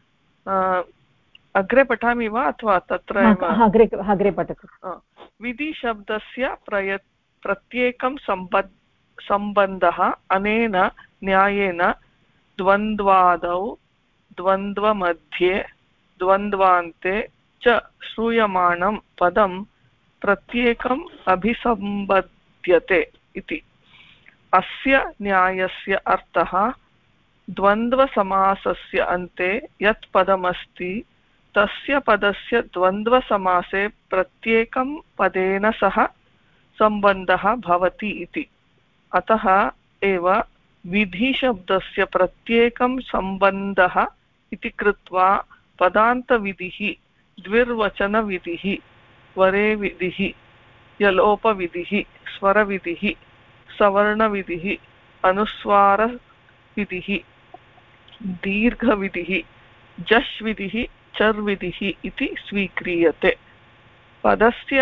अग्रे पठामि वा अथवा तत्र अग्रे पठतु। विधिशब्दस्य प्रत्येकं सम्बन्धः अनेन न्यायेन द्वन्द्वादौ द्वन्द्वमध्ये द्वन्द्वान्ते च श्रूयमाणं पदं प्रत्येकम् अभिसम्बध्यते इति। अस्य न्यायस्य अर्थः द्वन्द्वसमासस्य अन्ते यत् पदमस्ति तस्य पदस्य द्वन्द्वसमासे प्रत्येकं पदेन सह सम्बन्धः भवति इति। अतः एव विधिशब्दस्य प्रत्येकं सम्बन्धः इति कृत्वा पदान्तविधिः द्विर्वचनविधिः वरे विधिः यलोपविधिः स्वरविधिः सवर्णविधिः अनुस्वारविधिः दीर्घविधिः जश्विधिः चर्विधिः इति स्वीक्रियते। पदस्य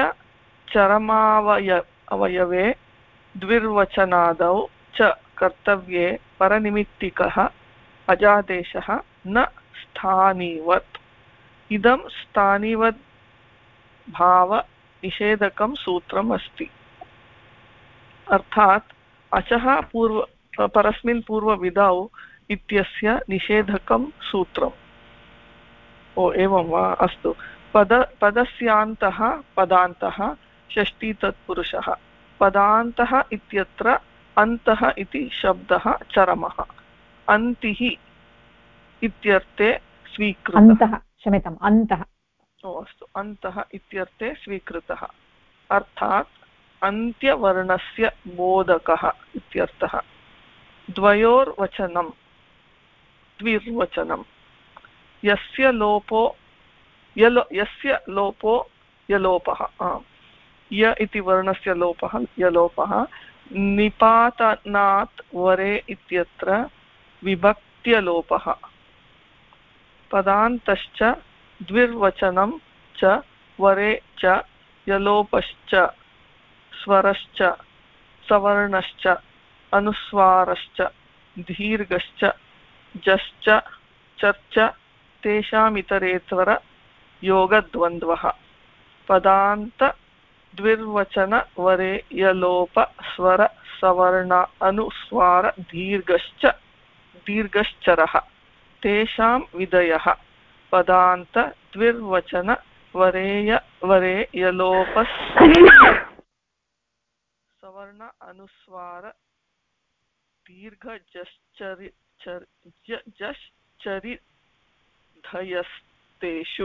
चरमावयवे द्विर्वचनादौ च कर्तव्ये परनिमित्तिकः अजादेशः न स्थानिवत्। इदं स्थानिवत् भाव निषेधकं सूत्रम् अस्ति। अर्थात् अचः परस्मिन् पूर्वविधौ इत्यस्य निषेधकं सूत्रम्। ओ एवं वा, अस्तु। पदस्यान्तः पदान्तः षष्ठी तत्पुरुषः। पदान्तः इत्यत्र अन्तः इति शब्दः चरमः। अन्तिः इत्यर्थे स्वीकृतः। क्षम्यताम्, अन्तः। अस्तु, अन्तः इत्यर्थे स्वीकृतः अर्थात् अन्त्यवर्णस्य बोधकः इत्यर्थः। द्वयोर्वचनं द्विर्वचनं यस्य लोपो यलोपः य इति वर्णस्य लोपः यलोपः निपातनात् वरे इत्यत्र विभक्त्यलोपः। पदान्तश्च द्विर्वचनं च वरे च यलोपश्च स्वरश्च सवर्णश्च अनुस्वारश्च दीर्घश्च जश्च चर्च तेषामितरेतर योगद्वन्द्वः। पदान्त द्विर्वचन वरे यलोप स्वर सवर्ण अनुस्वार दीर्घश्चरः तेषां विधयः। पदान्त द्विर्वचन वरे यलोप सवर्ण अनुस्वार दीर्घश्चरिधयस्तेषु।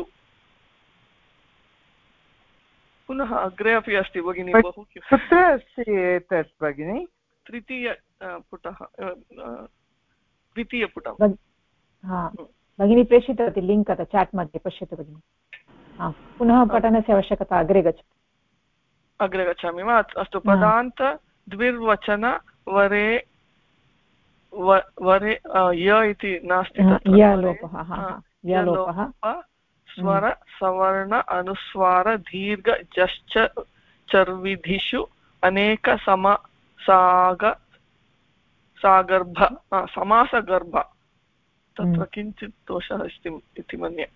पुनः अग्रे अपि अस्ति भगिनी, बहु कुत्र अस्ति एतत् भगिनी? तृतीयपुटः द्वितीयपुटं भगिनी प्रेषितवती लिङ्क् अत्र चाट् मध्ये, पश्यतु भगिनि। पुनः पठनस्य आवश्यकता, अग्रे गच्छतु। अग्रे गच्छामि वा? अस्तु। पदान्त द्विर्वचन वरे य इति नास्ति, यलोपः स्वर सवर्ण अनुस्वार दीर्घ जश्च चर्विधिषु अनेक समासगर्भ तत्र किञ्चित् दोषः अस्ति इति मन्ये।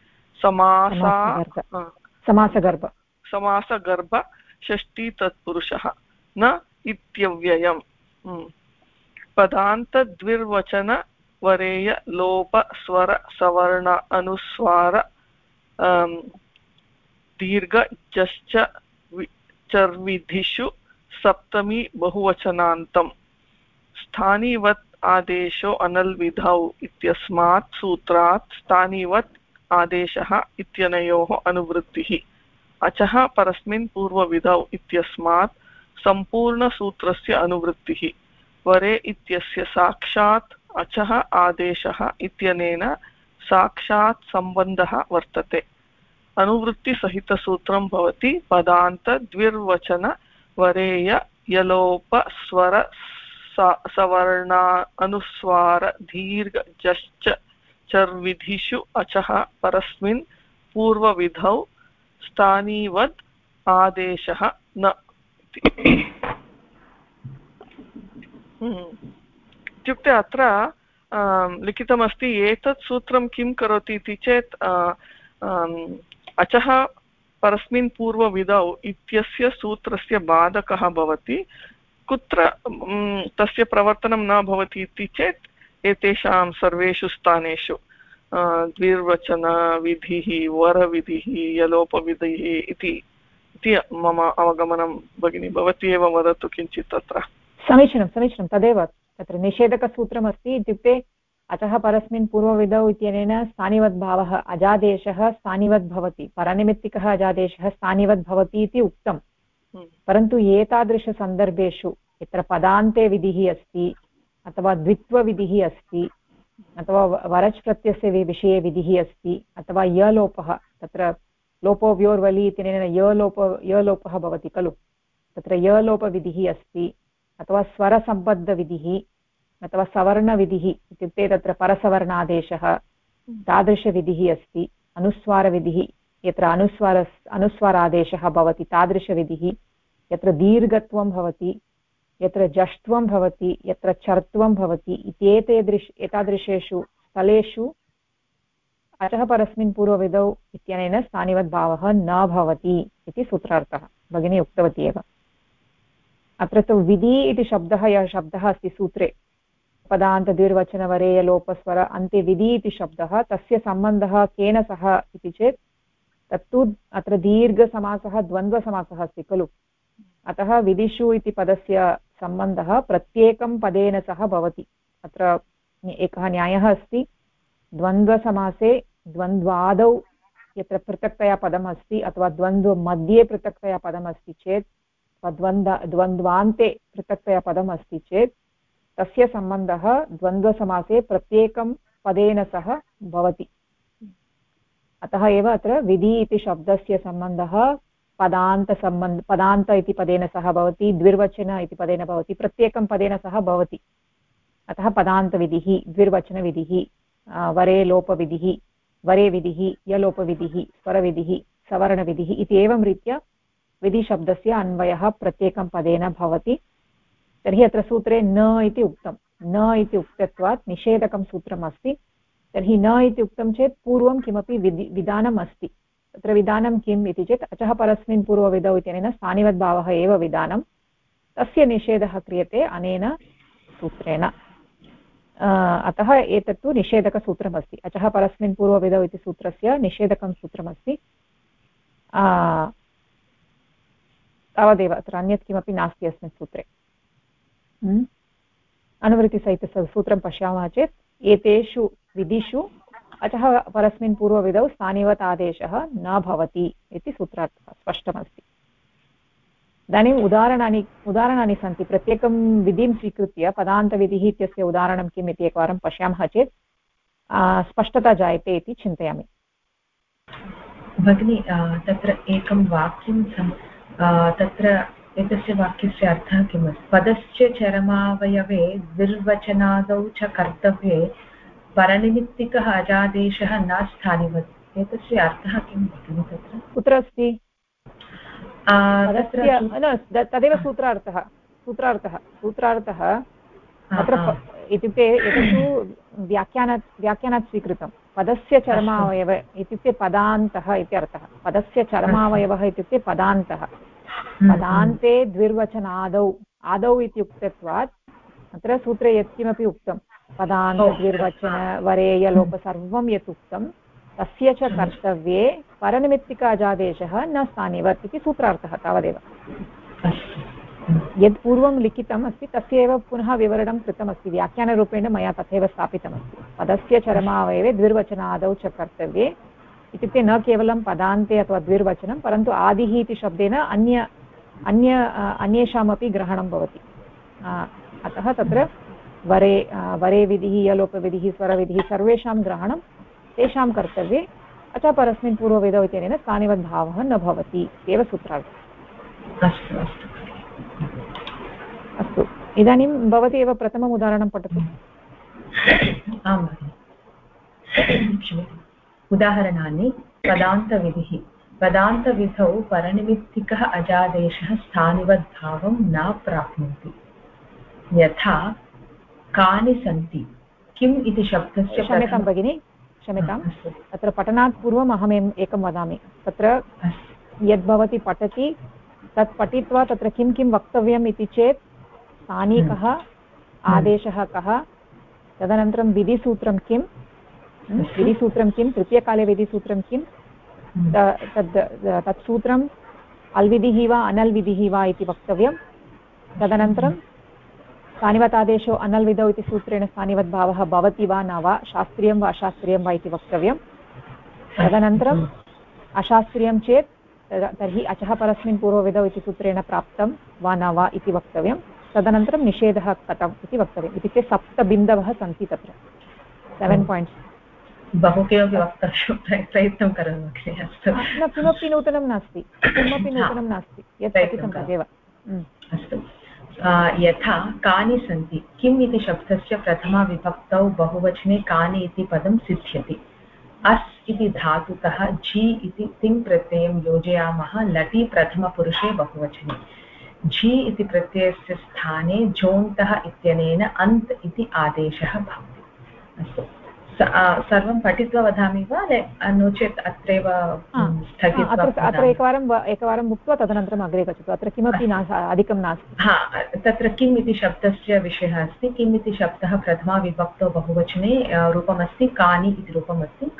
समासगर्भ षष्ठी तत्पुरुषः न इत्यव्ययम्। पदान्त द्विर्वचन वरेय लोप स्वर सवर्ण अनुस्वार दीर्घ जश्च चर्विधिषु सप्तमी बहुवचनान्तम् स्थानिवत् आदेशो अनल्विधौ इत्यस्मात् सूत्रात् स्थानिवत् आदेशः इत्यनयोः अनुवृत्तिः अचः परस्मिन् पूर्वविधौ इत्यस्मात् सम्पूर्णसूत्रस्य अनुवृत्तिः वरे इत्यस्य साक्षात् अचः आदेशः इत्यनेन साक्षात् सम्बन्धः वर्तते। अनुवृत्तिसहितसूत्रं भवति पदान्त द्विर्वचन वरेय यलोप स्वर सवर्णा अनुस्वार दीर्घ जश्च चर्विधिषु अचः परस्मिन् पूर्वविधौ स्थानीवद् आदेशः न इत्युक्ते अत्र लिखितमस्ति एतत् सूत्रं किं करोति इति चेत् अचः परस्मिन् पूर्वविधौ इत्यस्य सूत्रस्य बाधकः भवति कुत्र तस्य प्रवर्तनं न भवति इति चेत् एतेषां सर्वेषु स्थानेषु द्विर्वचनविधिः वरविधिः यलोपविधिः इति मम अवगमनं भगिनी भवती एव वदतु किञ्चित् तत्र। समीचीनं समीचीनं तदेव तत्र निषेधकसूत्रमस्ति इत्युक्ते अतः परस्मिन् पूर्वविधौ इत्यनेन स्थानिवद्भावः अजादेशः स्थानिवद् भवति परनिमित्तिकः अजादेशः स्थानिवद् भवति इति उक्तं परन्तु एतादृशसन्दर्भेषु यत्र पदान्ते विधिः अस्ति अथवा द्वित्वविधिः अस्ति अथवा वरच् प्रत्ययस्य विषये विधिः अस्ति अथवा यलोपः तत्र लोपो व्योर्वलि इत्यनेन यलोपः भवति खलु तत्र यलोपविधिः अस्ति अथवा स्वरसम्बद्धविधिः अथवा सवर्णविधिः इत्युक्ते तत्र परसवर्णादेशः तादृशविधिः अस्ति अनुस्वारविधिः यत्र अनुस्वारादेशः भवति तादृशविधिः यत्र दीर्घत्वं भवति यत्र जष्ट्वं भवति यत्र चर्त्वं भवति एतादृशेषु स्थलेषु अतः परस्मिन् पूर्वविधौ इत्यनेन स्थानिवद्भावः न भवति इति सूत्रार्थः भगिनी उक्तवती एव। अत्र तु विधि इति शब्दः यः शब्दः अस्ति सूत्रे पदान्तद्विर्वचनवरेय लोपस्वर अन्ते विधि इति शब्दः तस्य सम्बन्धः केन सह इति चेत् तत्तु अत्र दीर्घसमासः द्वन्द्वसमासः अस्ति खलु अतः विधिषु इति पदस्य सम्बन्धः प्रत्येकं पदेन सह भवति। अत्र एकः न्यायः अस्ति द्वन्द्वसमासे द्वन्द्वादौ यत्र पृथक्तया पदम् अस्ति अथवा द्वन्द्वमध्ये पृथक्तया पदम् अस्ति चेत् द्वन्द्वान्ते पृथक्तया पदम् अस्ति चेत् तस्य सम्बन्धः द्वन्द्वसमासे प्रत्येकं पदेन सह भवति। अतः एव अत्र विधि इति शब्दस्य सम्बन्धः पदान्त इति पदेन सह भवति द्विर्वचन इति पदेन भवति प्रत्येकं पदेन सह भवति। अतः पदान्तविधिः द्विर्वचनविधिः वरे लोपविधिः वरे विधिः यलोपविधिः स्वरविधिः सवर्णविधिः इति एवं रीत्या विधिशब्दस्य अन्वयः प्रत्येकं पदेन भवति। तर्हि अत्र सूत्रे न इति उक्तं न इति उक्तत्वात् निषेधकं सूत्रम् अस्ति। तर्हि न इति उक्तं चेत् पूर्वं किमपि विधानम् अस्ति तत्र विधानं किम् इति चेत् अचः परस्मिन् पूर्वविधौ इत्यनेन स्थानिवद्भावः एव विधानं तस्य निषेधः क्रियते अनेन सूत्रेण। अतः एतत्तु निषेधकसूत्रमस्ति अचः परस्मिन् पूर्वविधौ इति सूत्रस्य निषेधकं सूत्रमस्ति। तावदेव अत्र अन्यत् किमपि नास्ति अस्मिन् सूत्रे। अनुवृत्तिसहितसूत्रं पश्यामः चेत् एतेषु विधिषु अतः परस्मिन् पूर्वविधौ स्थानिवत् आदेशः न भवति इति सूत्रार्थः स्पष्टमस्ति। इदानीम् उदाहरणानि सन्ति प्रत्येकं विधिं स्वीकृत्य पदान्तविधिः इत्यस्य उदाहरणं किम् इति एकवारं पश्यामः चेत् स्पष्टता जायते इति चिन्तयामि। भगिनी तत्र एकं वाक्यं तत्र एतस्य वाक्यस्य अर्थः किमस्ति पदस्य चरमावयवे द्विर्वचनादौ च कर्तव्ये परनिमित्तिकः अजादेशः न स्थानिवत् एतस्य अर्थः किं भगिनि तत्र कुत्र अस्ति तदेव सूत्रार्थः अत्र इत्युक्ते एतत्तु व्याख्यानात् स्वीकृतं पदस्य चरमावयव इत्युक्ते पदान्तः इत्यर्थः पदस्य चरमावयवः इत्युक्ते पदान्तः पदान्ते द्विर्वचनादौ आदौ इत्युक्तत्वात् अत्र सूत्रे यत्किमपि उक्तं पदान्त द्विर्वचन वरेय लोप सर्वं यत् उक्तं तस्य च कर्तव्ये परनिमित्तिक अजादेशः न स्थानिवत् इति सूत्रार्थः तावदेव। यद् पूर्वं लिखितम् अस्ति तस्यैव पुनः विवरणं कृतमस्ति, व्याख्यानरूपेण मया तथैव स्थापितमस्ति। पदस्य चरमावयवे द्विर्वचनादौ च कर्तव्ये इत्युक्ते न केवलं पदान्ते अथवा द्विर्वचनं, परन्तु आदिः इति शब्देन अन्येषामपि ग्रहणं भवति। अतः तत्र वरे विधिः, यलोपविधिः, स्वरविधिः सर्वेषां ग्रहणं तेषां कर्तव्ये अतः परस्मिन् पूर्वविधौ इत्यनेन स्थानिवद्भावः न भवति इत्येव सूत्रार्थः। अस्तु, इदानीं भवती एव प्रथमम् उदाहरणं पठतु। आम्, उदाहरणानि। पदान्तविधिः। पदान्तविधौ परनिमित्तिकः अजादेशः स्थानिवद्भावं न प्राप्नोति। यथा कानि सन्ति, किम् इति शब्दस्य। क्षम्यतां भगिनि, क्षम्यताम्, तत्र पठनात् पूर्वम् अहम् एकं वदामि। तत्र यद्भवती पठति तत् पठित्वा तत्र किं किं वक्तव्यम् इति चेत् स्थानिकः, आदेशः कः, तदनन्तरं विधिसूत्रं किं, विधिसूत्रं किं, तृतीयकाले विधिसूत्रं किं, तत् सूत्रम् अल्विधिः वा अनल्विधिः वा इति वक्तव्यं। तदनन्तरं स्थानिवतादेशो अनल्विधौ इति सूत्रेण स्थानिवद्भावः भवति वा न वा, शास्त्रीयं वा अशास्त्रीयं वा इति वक्तव्यं। तदनन्तरम् अशास्त्रीयं चेत् तर्हि अचः परस्मिन् पूर्वविधौ इति सूत्रेण प्राप्तं वा न वा इति वक्तव्यं। तदनन्तरं निषेधः कथम् इति वक्तव्यम्। इत्युक्ते 7 बिन्दवः सन्ति तत्र, 7 पायिण्ट्स्। बहु किमपि वक्तव्यं प्रयत्नं करोमि। न, किमपि नूतनं नास्ति, किमपि नूतनं नास्ति, यत् पठितं तदेव। अस्तु। यथा कानि सन्ति, किम् इति शब्दस्य प्रथमाविभक्तौ बहुवचने कानि इति पदं सिद्ध्यति। अस् इति धातुतः झि इति तिङ् प्रत्ययं योजयामः लटि प्रथमपुरुषे बहुवचने। झि इति प्रत्ययस्य स्थाने जोन्तः इत्यनेन अन्त् इति आदेशः भवति। अस्तु, सर्वं पठित्वा वदामि वा, नो चेत् अत्रैव स्थगित्वा? अत्र एकवारम् उक्त्वा तदनन्तरम् अग्रे गच्छतु। अत्र किमपि अधिकं नास्ति। तत्र किम् इति शब्दस्य विषयः अस्ति। किम् इति शब्दः प्रथमाविभक्तौ बहुवचने रूपमस्ति, कानि इति रूपमस्ति।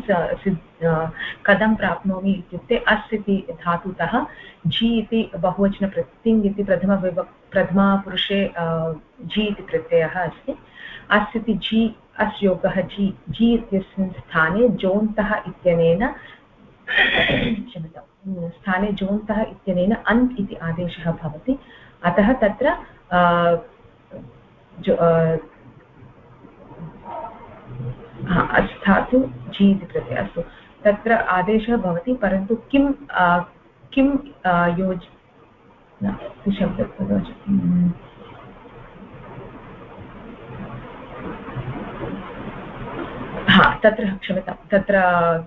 कथं प्राप्नोमि इत्युक्ते अस् इति धातुतः झि इति बहुवचनप्रत्ययम् इति प्रथमापुरुषे झि इति प्रत्ययः अस्ति। अस् इति झि, अस् योगः झि, झि इत्यस्मिन् स्थाने जोन्तः इत्यनेन स्थाने जोन्तः इत्यनेन अन्त् इति आदेशः भवति। अतः तत्र अस् धातु झि इति प्रत्ययः। अस्तु, तत्र आदेशः भवति, परन्तु किं तत्र क्षम्यतां, तत्र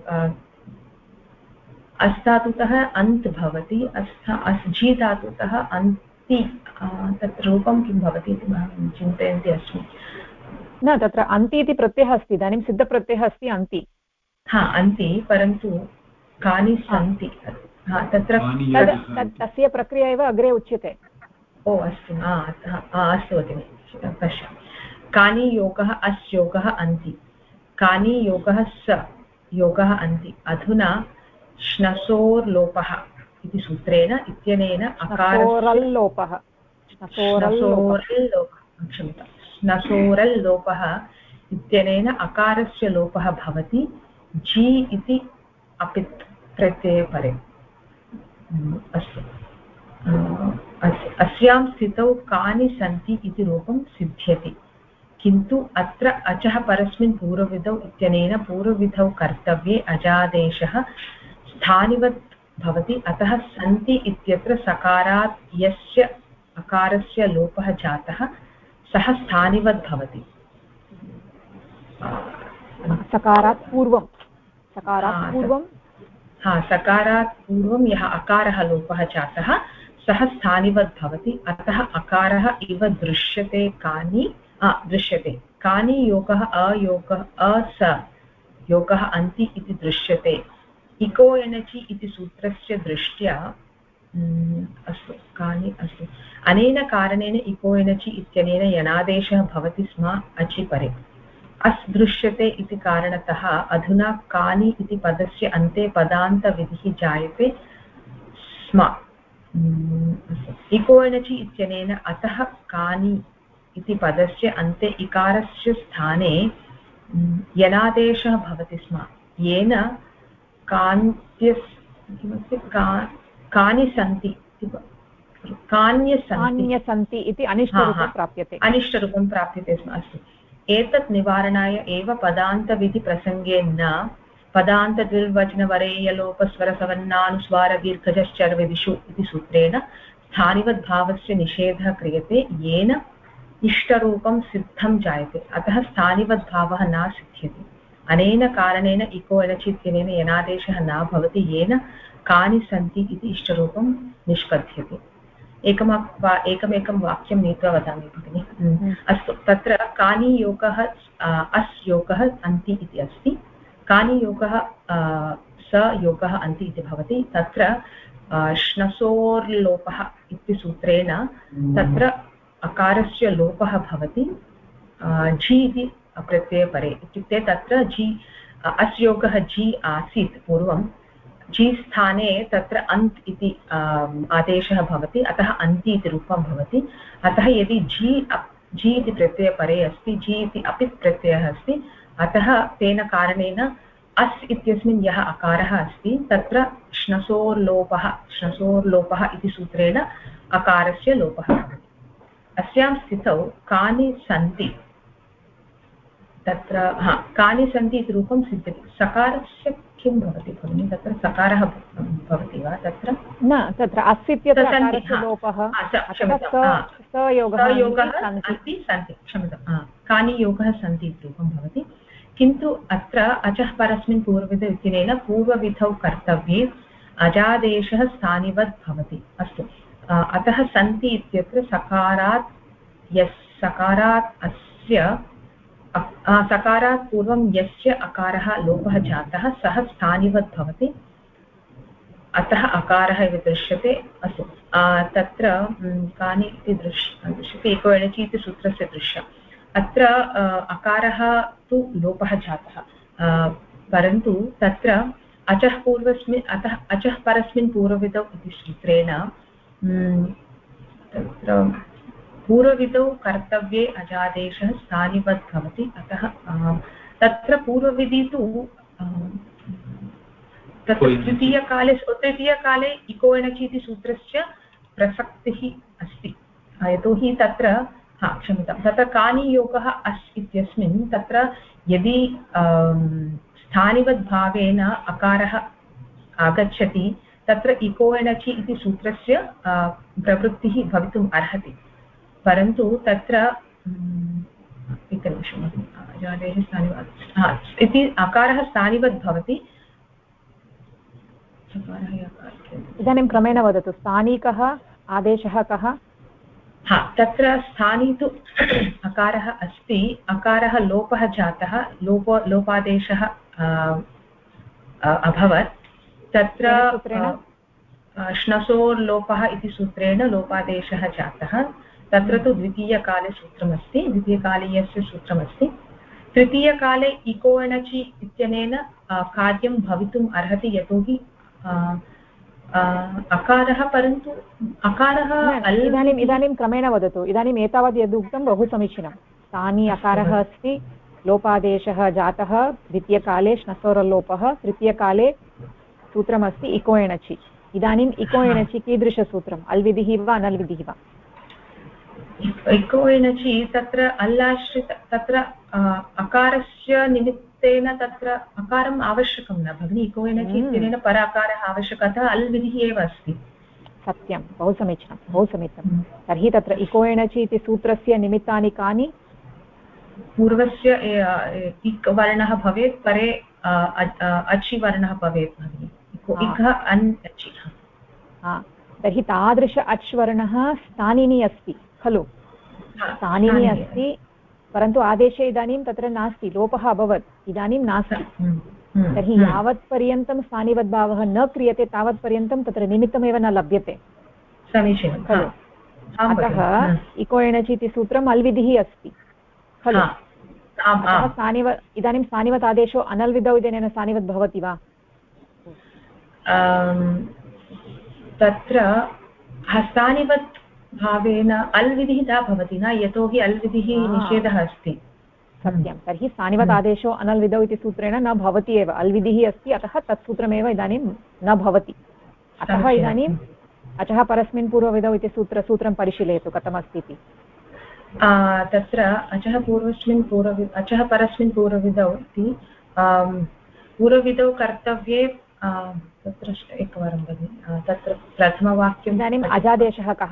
अस् धातुतः अन्त् भवति, झि धातुतः अन्ति, तत्र रूपं किं भवति इति अहं चिन्तयन्ती अस्मि। न, तत्र अन्ति इति प्रत्ययः अस्ति, इदानीं सिद्धप्रत्ययः अस्ति अन्ति। अन्ति, परन्तु कानि सन्ति तत्र तस्य प्रक्रिया एव अग्रे उच्यते। ओ अस्तु, अस्तु भगिनि, पश्यामि। कानि योगः अस् योगः अन्ति, कानि योगः स योगः अन्ति। अधुना श्नसोर्लोपः इति सूत्रेण इत्यनेन श्नसोरल्लोपः इत्यनेन अकारस्य लोपः भवति, झि इति अपित् प्रत्यये परे। अस्तु, अस्यां स्थितौ कानि सन्ति इति रूपं सिद्ध्यति, किन्तु अत्र अचः परस्मिन् पूर्वविधौ इत्यनेन पूर्वविधौ कर्तव्ये अजादेशः स्थानिवत् भवति। अतः सन्ति इत्यत्र सकारात् यस्य अकारस्य लोपः जातः सः स्थानिवत् भवति। सकारात् पूर्वं सकारात् पूर्वं यः अकारः लोपः जातः सः स्थानिवत् भवति। अतः अकारः इव दृश्यते। कानि योगः अयोगः अस योगः अन्ति इति दृश्यते। इको एनचि इति सूत्रस्य दृष्ट्या अस्तु, कानि अस्तु, अनेन कारणेन इको एनचि इत्यनेन यनादेशः भवति स्म अचि परे। अस् दृश्यते इति कारणतः अधुना कानि इति पदस्य अन्ते पदान्तविधिः जायते स्म। इको एणचि इत्यनेन अतः कानि इति पदस्य अन्ते इकारस्य स्थाने यनादेशः भवति स्म, येन कानि सन्ति कान्यसन्ति इति अनिष्टरूपं प्राप्यते, अनिष्टरूपं प्राप्यते स्म। अस्तु, एतत् निवारणाय एव पदान्तविधिप्रसङ्गेन पदान्तद्विर्वचनवरेयलोपस्वरसवर्णानुस्वारदीर्घजश्चर्विदिषु इति सूत्रेण स्थानिवद्भावस्य निषेधः क्रियते, येन इष्टरूपं सिद्धं जायते। अतः स्थानिवद्भावः न सिद्ध्यति। अनेन कारणेन इको एणचि इत्यनेन यनादेशः न भवति, येन कानि सन्ति इति इष्टरूपं निष्पद्यते। एकमेकं वाक्यं नीत्वा वदामि भगिनि। अस्तु, तत्र कानि योगः अस् योगः अन्ति इति अस्ति। कानि योगः स योगः अन्ति इति भवति। तत्र श्नसोर्लोपः इति सूत्रेण तत्र अकारस्य लोपः भवति झि इति प्रत्ययपरे। इत्युक्ते तत्र झि अस् योगः झि आसीत् पूर्वं, झि स्थाने तत्र अन्त् इति आदेशः भवति, अतः अन्ति इति रूपं भवति। अतः यदि झि इति प्रत्ययपरे अस्ति, झि इति अपि प्रत्ययः अस्ति, अतः तेन कारणेन अस् इत्यस्मिन् यः अकारः अस्ति तत्र श्नसोर्लोपः इति सूत्रेण अकारस्य लोपः भवति। अस्यां स्थितौ कानि सन्ति, तत्र कानि सन्ति इति रूपं सिद्ध्यति। सकारस्य किं भवति भगिनि? तत्र सकारः भवति वा? तत्र न, तत्र अस् इत्यत्र अकारस्य लोपः, सयोगः सन्ति, क्षम्यतां, कानि योगः सन्ति इति रूपं भवति। किन्तु अत्र अचः परस्मिन् पूर्वविध इत्यनेन पूर्वविधौ कर्तव्ये अजादेशः स्थानिवद् भवति। अस्तु, अतः सन्ति इत्यत्र सकारात् पूर्वं यस्य अकारः लोपः जातः सः स्थानिवद् भवति, अतः अकारः इव दृश्यते। अस्तु, तत्र कानि इति दृश्यते इको एणचि इति सूत्रस्य दृश्यम्। अत्र अकारः तु लोपः जातः, परन्तु तत्र अतः अचः परस्मिन् पूर्वविधौ इति सूत्रेण तत्र पूर्वविधौ कर्तव्ये अजादेशः स्थानिवद् भवति। अतः तत्र पूर्वविधि तु तत्र तृतीयकाले इको एणचि इति सूत्रस्य प्रसक्तिः अस्ति, यतोहि तत्र क्षम्यतां, तत्र कानि योगः अस् इत्यस्मिन् तत्र यदि स्थानिवद्भावेन अकारः आगच्छति तत्र इको एणचि इति सूत्रस्य प्रवृत्तिः भवितुम् अर्हति, परन्तु तत्र एकनिमिषम् अजादेः स्थानिवद् इति अकारः स्थानिवद् भवति। इदानीं क्रमेण वदतु, स्थानिकः आदेशः कः? तत्र स्थानी तु अकारः अस्ति, अकारः लोपः जातः, लोपादेशः अभवत्। तत्र श्नसोर्लोपः इति सूत्रेण लोपादेशः जातः। तत्र तु द्वितीयकाले सूत्रमस्ति, द्वितीयकालीयस्य सूत्रमस्ति। तृतीयकाले इको एणचि इत्यनेन कार्यं भवितुम् अर्हति, यतोहि अकारः, परन्तु अकारः इदानीं क्रमेण वदतु। इदानीम् एतावत् यदुक्तं बहु समीचीनं। स्थानी अकारः अस्ति, लोपादेशः जातः, द्वितीयकाले श्नसोरलोपः, तृतीयकाले सूत्रमस्ति इको एणचि। इदानीम् इको एणचि कीदृशसूत्रम्? अल्विधिः वा अनल्विधिः वा? इको एणचि तत्र अल्लाश्रित, तत्र अकारस्य निमित्तेन तत्र अकारम् आवश्यकं न भगिनि। इको एणचि इत्यनेन पराकारः आवश्यकः, अल्विधिः एव अस्ति। सत्यं, बहु समीचीनं, बहु समीचीनं। तर्हि तत्र इको एणचि इति सूत्रस्य निमित्तानि कानि? पूर्वस्य इक् वर्णः भवेत्, परे अचि वर्णः भवेत् भगिनि। इकः अन् अचि। तर्हि तादृश अच् वर्णः स्थानिनी अस्ति खलु? स्थानिनी अस्ति, परन्तु आदेशे इदानीं तत्र नास्ति, लोपः अभवत्, इदानीं नास्ति। तर्हि यावत्पर्यन्तं स्थानिवद्भावः न क्रियते तावत्पर्यन्तं तत्र निमित्तमेव न लभ्यते, समीचीनं खलु? अतः इको एणचि इति सूत्रम् अल्विधिः अस्ति खलु? इदानीं स्थानिवत् आदेशो अनल्विदौ इत्यनेन स्थानिवत् भवति वा? तत्र हस्तानिवत् भावेन अल् विधिः न भवति न, यतोहि अल् विधिः निषेधः अस्ति। सत्यं, तर्हि स्थानिवत् आदेशो अनल् विधौ इति सूत्रेण न भवति एव, अल् विधिः अस्ति, अतः तत् सूत्रमेव इदानीं न भवति। अतः इदानीम् अचः परस्मिन् पूर्वविधौ इति सूत्रं परिशीलयतु कथमस्ति इति। तत्र अचः परस्मिन् पूर्वविधौ इति पूर्वविधौ कर्तव्ये तत्र एकवारं भगिनि, तत्र प्रथमवाक्यम् इदानीम् अजादेशः कः?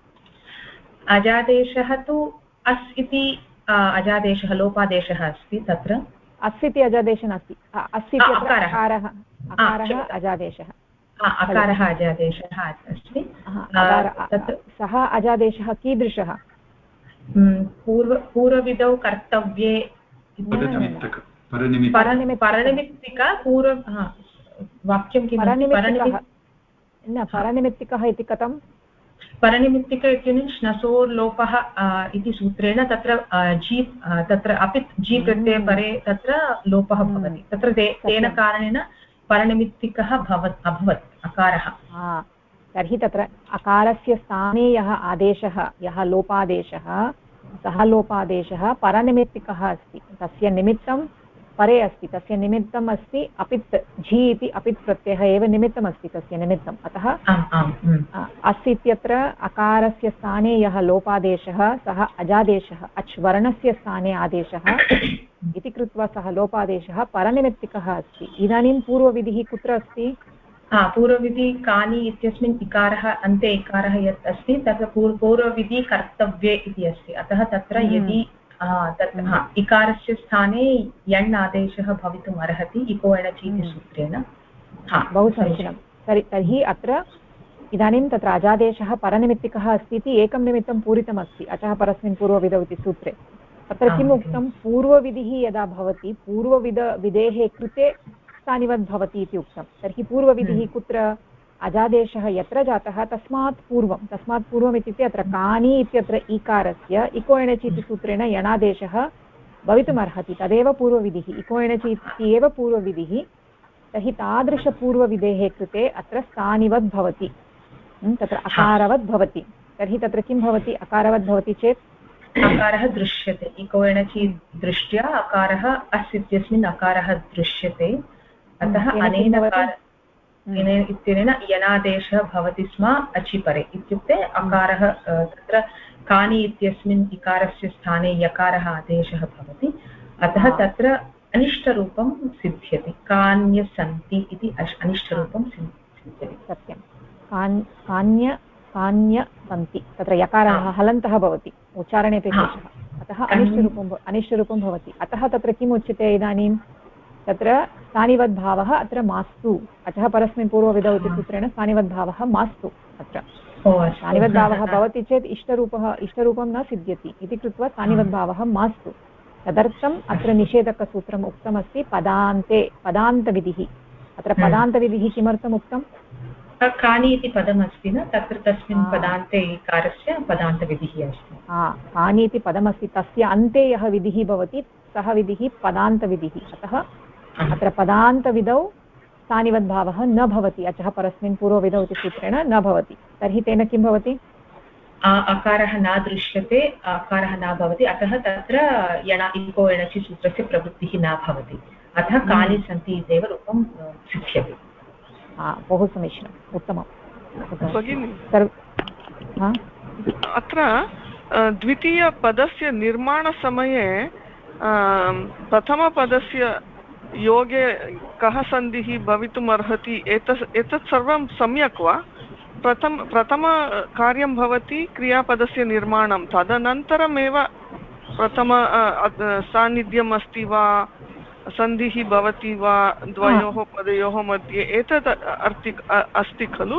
अजादेशः तु अस् इति अजादेशः लोपादेशः अस्ति। तत्र अस् इति अजादेशः नास्ति, अस् इति अकारः अजादेशः, अकारः अजादेशः अस्ति। सः अजादेशः कीदृशः? पूर्वविधौ कर्तव्ये परनिमित्तिका वाक्यं किं? परनिमित्तिकः इति कथं? परनिमित्तिक इत्यनेन श्नसोर्लोपः इति सूत्रेण तत्र तत्र अपि जी प्रत्यये परे तत्र लोपः भवति। तत्र तेन कारणेन परनिमित्तिकः अभवत् अकारः। तर्हि तत्र अकारस्य स्थाने यः आदेशः, यः लोपादेशः, सः लोपादेशः परनिमित्तिकः अस्ति। तस्य निमित्तं परे अस्ति, तस्य निमित्तम् अस्ति अपित्, झि इति अपित् प्रत्ययः एव निमित्तमस्ति तस्य निमित्तम्। अतः अस् इत्यत्र अकारस्य स्थाने यः लोपादेशः सः अजादेशः, अच् वर्णस्य स्थाने आदेशः इति कृत्वा सः लोपादेशः परनिमित्तिकः अस्ति। इदानीं पूर्वविधिः कुत्र अस्ति? पूर्वविधि कानि इत्यस्मिन् इकारः अन्ते इकारः यत् अस्ति तत्र पूर्वविधि कर्तव्ये इति अस्ति। अतः तत्र यदि इकारस्य स्थाने यण् आदेशः भवितुम् अर्हति इको एणचि इति सूत्रेण। बहु समीचीनं। तर्हि अत्र इदानीं तत्र अजादेशः परनिमित्तिकः अस्ति इति एकं निमित्तं पूरितमस्ति अचः परस्मिन् पूर्वविधौ इति सूत्रे। तत्र किम् उक्तं? पूर्वविधिः यदा भवति पूर्वविधेः कृते स्थानिवद् भवति इति उक्तं। तर्हि पूर्वविधिः कुत्र? अजादेशः यत्र जातः तस्मात् पूर्वम् इत्युक्ते अत्र कानि इत्यत्र ईकारस्य इको एणचि इति सूत्रेण यणादेशः भवितुमर्हति, तदेव पूर्वविधिः। इको एणचि इति एव पूर्वविधिः। तर्हि तादृशपूर्वविधेः कृते अत्र स्थानिवद् भवति, तत्र अकारवद् भवति। तर्हि तत्र किं भवति? अकारवद् भवति चेत् अकारः दृश्यते, इको एणचि दृष्ट्या अकारः अस् इत्यस्मिन् अकारः दृश्यते। अतः अनेन इत्यनेन यणादेशः भवति स्म अचिपरे, इत्युक्ते अकारः तत्र कानि इत्यस्मिन् इकारस्य स्थाने यकारः आदेशः भवति। अतः तत्र अनिष्टरूपं सिद्ध्यति, कान्यसन्ति इति अनिष्टरूपं सिद्ध्यति। सत्यं, कान्यसन्ति तत्र यकारः हलन्तः भवति, उच्चारणे अपि क्लेशः, अतः अनिष्टरूपं भवति। अतः तत्र किम् उच्यते इदानीं? तत्र स्थानिवद्भावः अत्र मास्तु। अचः परस्मिन् पूर्वविधौ इति सूत्रेण स्थानिवद्भावः मास्तु। अत्र स्थानिवद्भावः भवति चेत् इष्टरूपं न सिद्ध्यति इति कृत्वा स्थानिवद्भावः मास्तु। तदर्थम् अत्र निषेधकसूत्रम् उक्तमस्ति पदान्तविधिः। अत्र पदान्तविधिः किमर्थम् उक्तं? कानि इति पदमस्ति न, तत्र तस्मिन् पदान्ते इकारस्य पदान्तविधिः अस्ति। कानि इति पदमस्ति, तस्य अन्ते यः विधिः भवति सः विधिः पदान्तविधिः। अतः अत्र पदान्तविधौ स्थानिवद्भावः न भवति, अचः परस्मिन् पूर्वविधौ इति सूत्रेण न भवति। तर्हि तेन किं भवति? अकारः न दृश्यते, अकारः न भवति, अतः तत्र इको एणचि सूत्रस्य प्रवृत्तिः न भवति। अतः कानि सन्ति इत्येव रूपं सिद्ध्यति। बहु समीचीनम्, उत्तमं भगिनि। अत्र द्वितीयपदस्य निर्माणसमये प्रथमपदस्य योगे कः सन्धिः भवितुमर्हति एतत् सर्वं सम्यक् वा? प्रथमकार्यं भवति क्रियापदस्य निर्माणं, तदनन्तरमेव प्रथम सान्निध्यम् अस्ति वा, सन्धिः भवति वा द्वयोः पदयोः मध्ये, एतत् अस्ति खलु?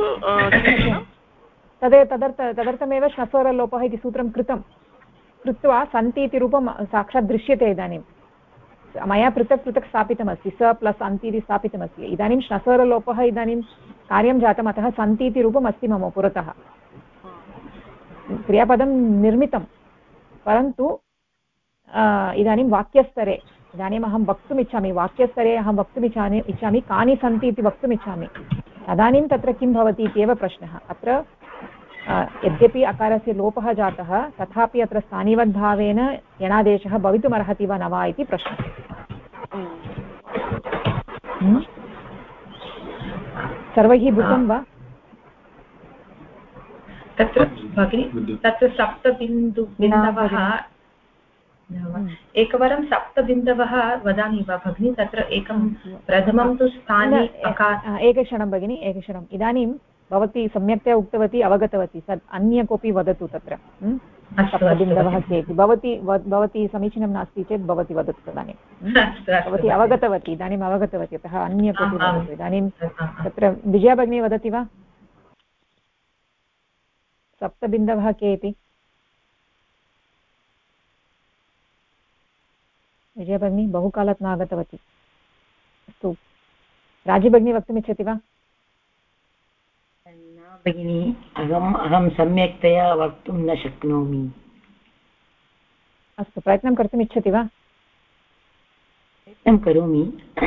तदर्थमेव श्नस्वरलोपः इति सूत्रं कृत्वा सन्ति इति रूपं साक्षात् दृश्यते। इदानीं मया पृथक् स्थापितमस्ति, स प्लस् अन्ति इति स्थापितमस्ति। इदानीं श्नस्वरलोपः इदानीं कार्यं जातम्, अतः सन्ति इति रूपम् अस्ति मम पुरतः। क्रियापदं निर्मितं, परन्तु इदानीं वाक्यस्तरे इदानीम् अहं वक्तुम् इच्छामि वाक्यस्तरे अहं वक्तुम् इच्छामि कानि सन्ति इति वक्तुम् इच्छामि तदानीं तत्र किं भवति इत्येव प्रश्नः अत्र यद्यपि अकारस्य लोपः जातः तथापि अत्र स्थानिवद्भावेन यणादेशः भवितुमर्हति वा न वा इति प्रश्नः सर्वैः बुद्धं वा तत्र भगिनी तत्र सप्तबिन्दवः एकवारं सप्तबिन्दवः वदामि वा भगिनी तत्र एकं प्रथमं तु स्थाने एकक्षणं भगिनी एकक्षणम् इदानीं भवती सम्यक्तया उक्तवती अवगतवती तद् अन्य कोऽपि वदतु तत्र सप्तबिन्दवः चेत् भवती समीचीनं नास्ति चेत् भवती वदतु तदानीं भवती अवगतवती इदानीम् अवगतवती अतः अन्य कोऽपि वदतु इदानीं तत्र विजया भगिनी वदति वा सप्तबिन्दवः के इति विजया भगिनी बहुकालात् न आगतवती अस्तु राजी भगिनी वक्तुमिच्छति वा न भगिनी अहं सम्यक्तया वक्तुं न शक्नोमि अस्तु प्रयत्नं कर्तुम् इच्छति वा प्रयत्नं करोमि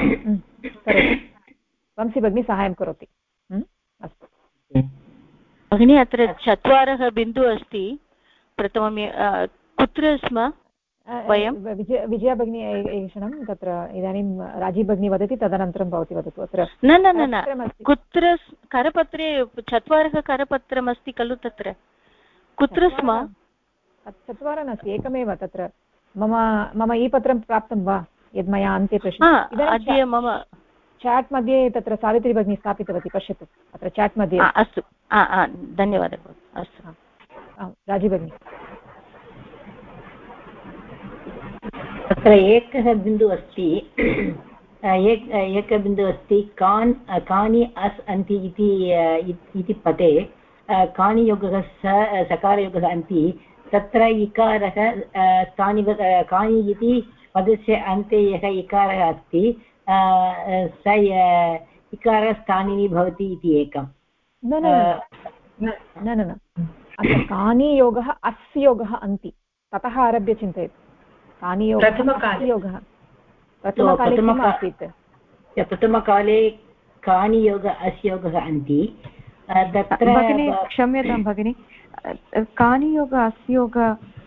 वंशी भगिनी साहाय्यं करोति अस्तु भगिनी अत्र 4 बिन्दुः अस्ति प्रथमं कुत्र स्म वयं विजया भगिनी एकक्षणं तत्र इदानीं राजीव भगिनी वदति तदनन्तरं भवती वदतु अत्र न कुत्र करपत्रे 4 करपत्रमस्ति खलु तत्र कुत्र स्म 4 नास्ति एकमेव तत्र मम ई पत्रं प्राप्तं वा यद् मया अन्ते पश्यति मम चाट् मध्ये तत्र सावित्री भगिनी स्थापितवती पश्यतु अत्र चाट् मध्ये अस्तु धन्यवादः अस्तु राजी भगिनी तत्र एकः बिन्दुः अस्ति एकः बिन्दुः अस्ति कानि अस् अन्ति इति पदे कानियोगः सकारयोगः अन्ति तत्र इकारः कानि इति पदस्य अन्ते यः इकारः अस्ति स इकारः स्थानिनी भवति इति एकं न अत्र कानि योगः अस्य योगः अन्ति ततः आरभ्य चिन्तयतु कानि योगः प्रथमकाले कानि योग अस्य योगः अन्ति तत्र क्षम्यतां भगिनि कानि योग अस्य योग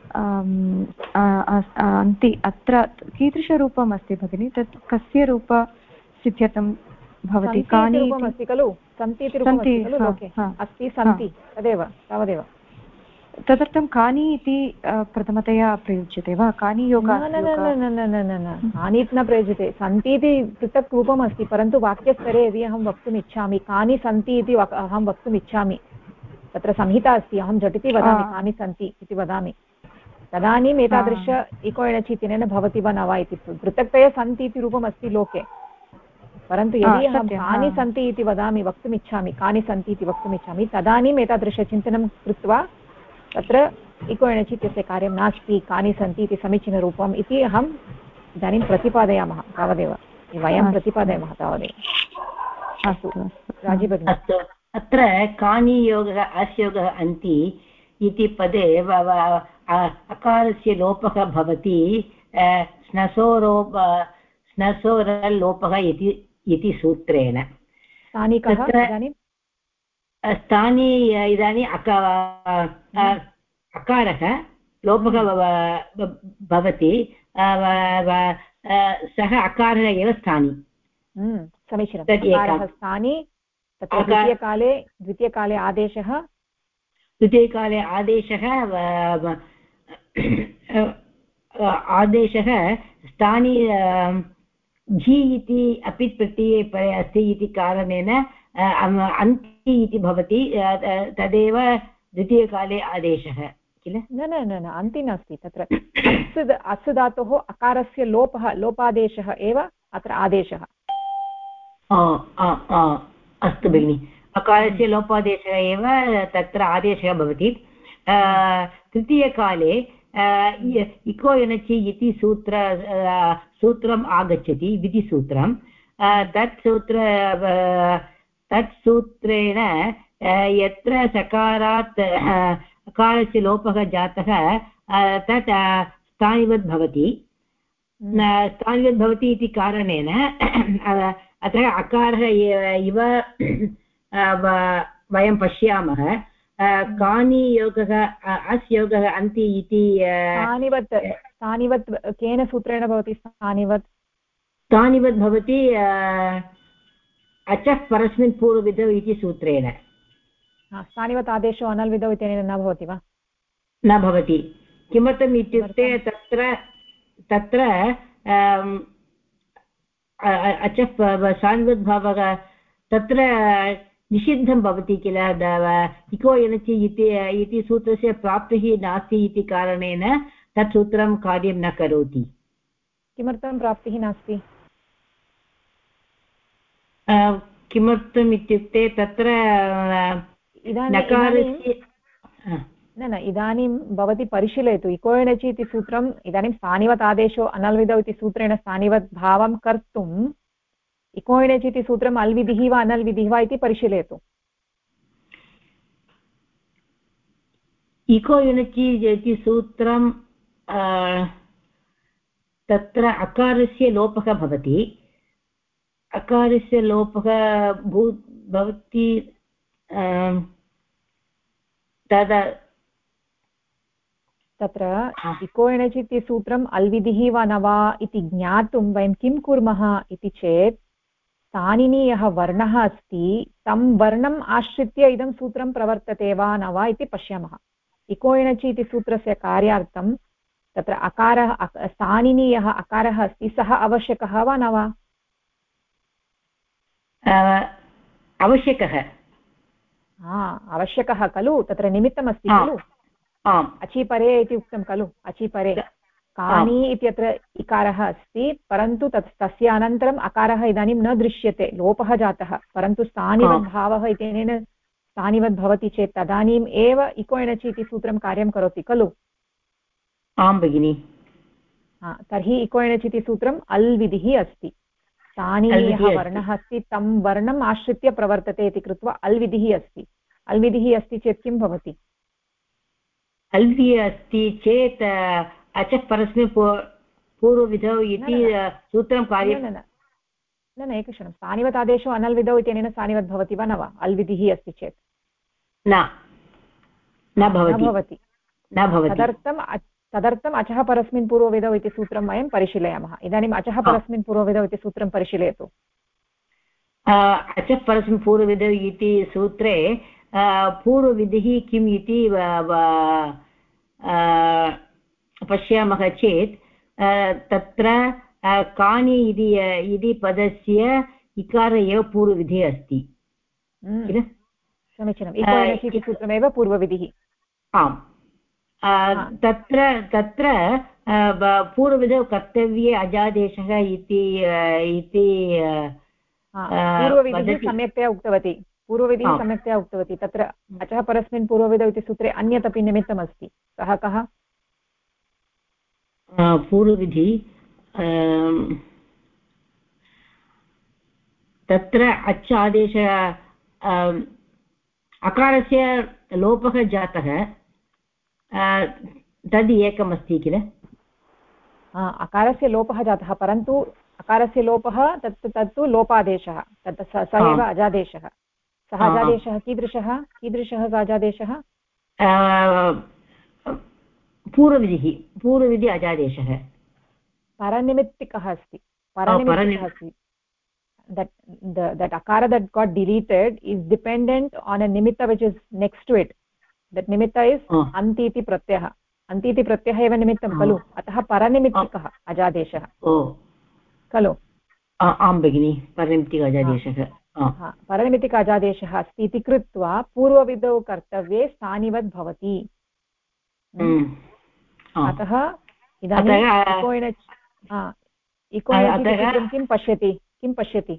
अन्ति अत्र कीदृशरूपम् अस्ति भगिनि तत् कस्य रूप सिद्ध्यतं भवति कानि अस्ति खलु सन्ति इति रूपम् अस्ति खलु लोके अस्ति सन्ति तदेव तावदेव तदर्थं कानि इति प्रथमतया प्रयुज्यते वा कानि योग कानि न प्रयुज्यते सन्ति इति पृथक् रूपम् अस्ति परन्तु वाक्यस्तरे यदि अहं वक्तुम् इच्छामि कानि सन्ति इति अहं वक्तुम् इच्छामि तत्र संहिता अस्ति अहं झटिति वदामि कानि सन्ति इति वदामि तदानीम् एतादृश इको एणचि इत्यनेन भवति वा न वा इति पृथक्तया सन्ति इति रूपम् अस्ति लोके परन्तु यदि अहं कानि सन्ति इति वदामि वक्तुम् इच्छामि कानि सन्ति इति वक्तुम् इच्छामि तदानीम् एतादृशचिन्तनं कृत्वा तत्र इको एणचि इत्यस्य कार्यं नास्ति कानि सन्ति इति समीचीनरूपम् इति अहम् इदानीं प्रतिपादयामः तावदेव वयं प्रतिपादयामः तावदेव अस्तु राजीव भगिनी अत्र कानि योगः अस्य योगः अन्ति इति पदे अकारस्य लोपः भवति स्नसोरलोपः इति सूत्रेण स्थानी इदानीं अकारः लोपः भवति सः अकारः एव स्थानी समीचीनं स्थानी तत्र द्वितीयकाले आदेशः स्थानी झि इति अपि प्रत्यये अस्ति इति कारणेन अन्ति इति भवति तदेव द्वितीयकाले आदेशः किल न अन्ति नास्ति तत्र अस् धातोः अकारस्य लोपादेशः एव अत्र आदेशः अस्तु भगिनि अकारस्य लोपादेशः एव तत्र आदेशः भवति तृतीयकाले इको एणचि इति सूत्रम् आगच्छति विधिसूत्रं तत् सूत्रेण यत्र सकारात् अकारस्य लोपः जातः तत् स्थानिवत् भवति स्थानिवत् भवति इति कारणेन अतः अकारः इव वयं पश्यामः कानि योगः अस् योगः अन्ति इति स्थानिवत् केन सूत्रेण भवति स्थानिवत् भवति अचः परस्मिन् पूर्वविधौ इति सूत्रेण स्थानिवत् आदेशो अनल्विधौ इत्यनेन न भवति वा न भवति किमर्थम् इत्युक्ते तत्र अचः स्थानिवद्भावः तत्र निषिद्धं भवति किल इको एनचि इति सूत्रस्य प्राप्तिः नास्ति इति कारणेन तत् सूत्रं कार्यं न करोति किमर्थं प्राप्तिः नास्ति किमर्थम् इत्युक्ते तत्र न इदानीं भवती परिशीलयतु इको एनचि इति सूत्रम् इदानीं स्थानिवत् आदेशो अनल्विधौ इति सूत्रेण स्थानिवत् भावं कर्तुम् इको एनचि इति सूत्रम् अल्विधिः वा अनल्विधिः वा इति परिशीलयतु इको एनचि इति सूत्रं तत्र अकारस्य लोपः भवति अकारस्य लोपः भवति तत्र इको एनचि इति सूत्रम् अल्विधिः वा न वा इति ज्ञातुं वयं किं कुर्मः इति चेत् स्थानिनि यः वर्णः अस्ति तं वर्णम् आश्रित्य इदं सूत्रं प्रवर्तते वा न वा इति पश्यामः इको एनचि इति सूत्रस्य कार्यार्थं तत्र अकारः स्थानिनि यः अकारः अस्ति सः आवश्यकः वा न वा आवश्यकः आवश्यकः खलु तत्र निमित्तमस्ति खलु अचीपरे इति उक्तं खलु अचीपरे कानि इत्यत्र इकारः अस्ति परन्तु तस्य अनन्तरम् अकारः इदानीं न दृश्यते लोपः जातः परन्तु स्थानिवद्भावः इत्यनेन स्थानिवद् भवति चेत् तदानीम् एव इको एनचि इति सूत्रं कार्यं करोति खलु आं भगिनि तर्हि इको एनचि इति सूत्रम् अल्विधिः अस्ति स्थानिनि यः वर्णः अस्ति तं वर्णम् आश्रित्य प्रवर्तते इति कृत्वा अल्विधिः अस्ति अल्विधिः अस्ति चेत् किं भवति अल्विधिः अस्ति चेत् अचः परस्मिन् पूर्वविधौ इति सूत्रं कार्यं न एकक्षणं स्थानिवत् आदेशो अनल्विधौ इत्यनेन स्थानिवत् भवति वा न वा अल्विधिः अस्ति चेत् न भवति तदर्थम् अचः परस्मिन् पूर्वविधौ इति सूत्रं वयं परिशीलयामः इदानीम् अचः परस्मिन् पूर्वविधौ इति सूत्रं परिशीलयतु अचः परस्मिन् पूर्वविधौ इति सूत्रे पूर्वविधिः किम् इति पश्यामः चेत् तत्र कानि इति पदस्य इकार एव पूर्वविधिः अस्ति किल समीचीनम् इको एनचि इति सूत्रमेव पूर्वविधिः आम् तत्र पूर्वविधौ कर्तव्ये अजादेशः इति पूर्वविधिः सम्यक्तया उक्तवती पूर्वविधिः सम्यक्तया उक्तवती तत्र अचः परस्मिन् पूर्वविधौ इति सूत्रे अन्यत् अपि निमित्तमस्ति सः कः पूर्वविधि तत्र अच् आदेशः अकारस्य लोपः जातः तद् एकमस्ति किल अकारस्य लोपः जातः परन्तु अकारस्य लोपः तत्तु लोपादेशः तत् स एव अजादेशः सः अजादेशः कीदृशः सः अजादेशः पूर्वविधि अजादेशः परनिमित्तिकः अस्ति that akara that got deleted is dependent on a nimitta which is next to it that nimitta is anti iti pratyah eva nimittam खलु अतः परनिमित्तिकः अजादेशः खलु आं भगिनि परनिमित्तिक अजादेशः परनिमित्तिक अजादेशः अस्ति इति कृत्वा पूर्वविधौ कर्तव्ये स्थानिवद् भवति अतः इदानीं इको एनचि किं पश्यति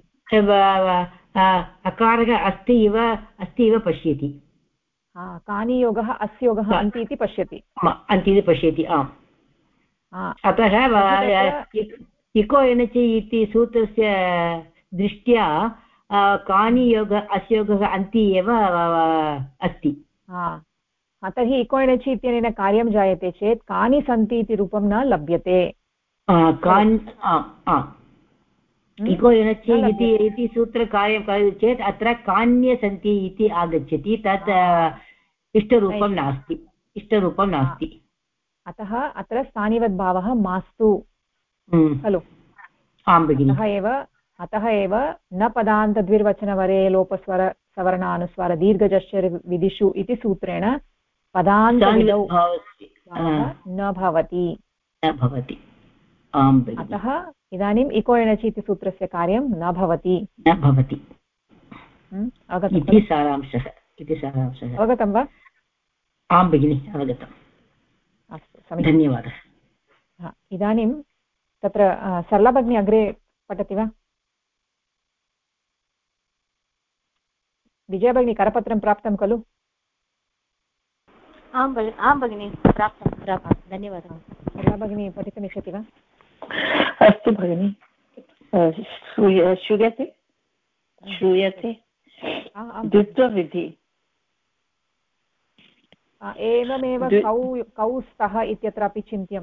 अकारः अस्ति इव पश्यति कानि योगः अस्य योगः अन्ति इति पश्यति आम् अतः इको एनचि इति सूत्रस्य दृष्ट्या कानि योग अस्य योगः अन्ति एव अस्ति तर्हि इको एणचि इत्यनेन कार्यं जायते चेत् कानि सन्ति इति रूपं न लभ्यते। इको एणचि इति सूत्रकार्यं करोति चेत् अत्र कान्ये सन्ति इति आगच्छति, तत् इष्टरूपं नास्ति। अतः अत्र स्थानिवद्भावः मास्तु खलु। आं भगिनि। अतः एव न पदान्तद्विर्वचनवरे लोपस्वर सवर्णानुस्वार दीर्घजश्चर् विधिषु इति सूत्रेण पदान्तविधौ न भवति। अतः इदानीम् इको एणचि इति सूत्रस्य कार्यं न भवति। अवगतं वा? आं भगिनि, अवगतम्। अस्तु, समीचीनं, धन्यवादः। इदानीं तत्र सरला भगिनी अग्रे पठति वा? विजया भगिनी करपत्रं प्राप्तं खलु? आं भगिनि, प्राप्तं। धन्यवादः। सरला भगिनी पठितुमिच्छति वा? अस्तु भगिनि, श्रूयते द्वित्वविधि। एवमेव कौ स्तः इत्यत्रापि चिन्त्यम्।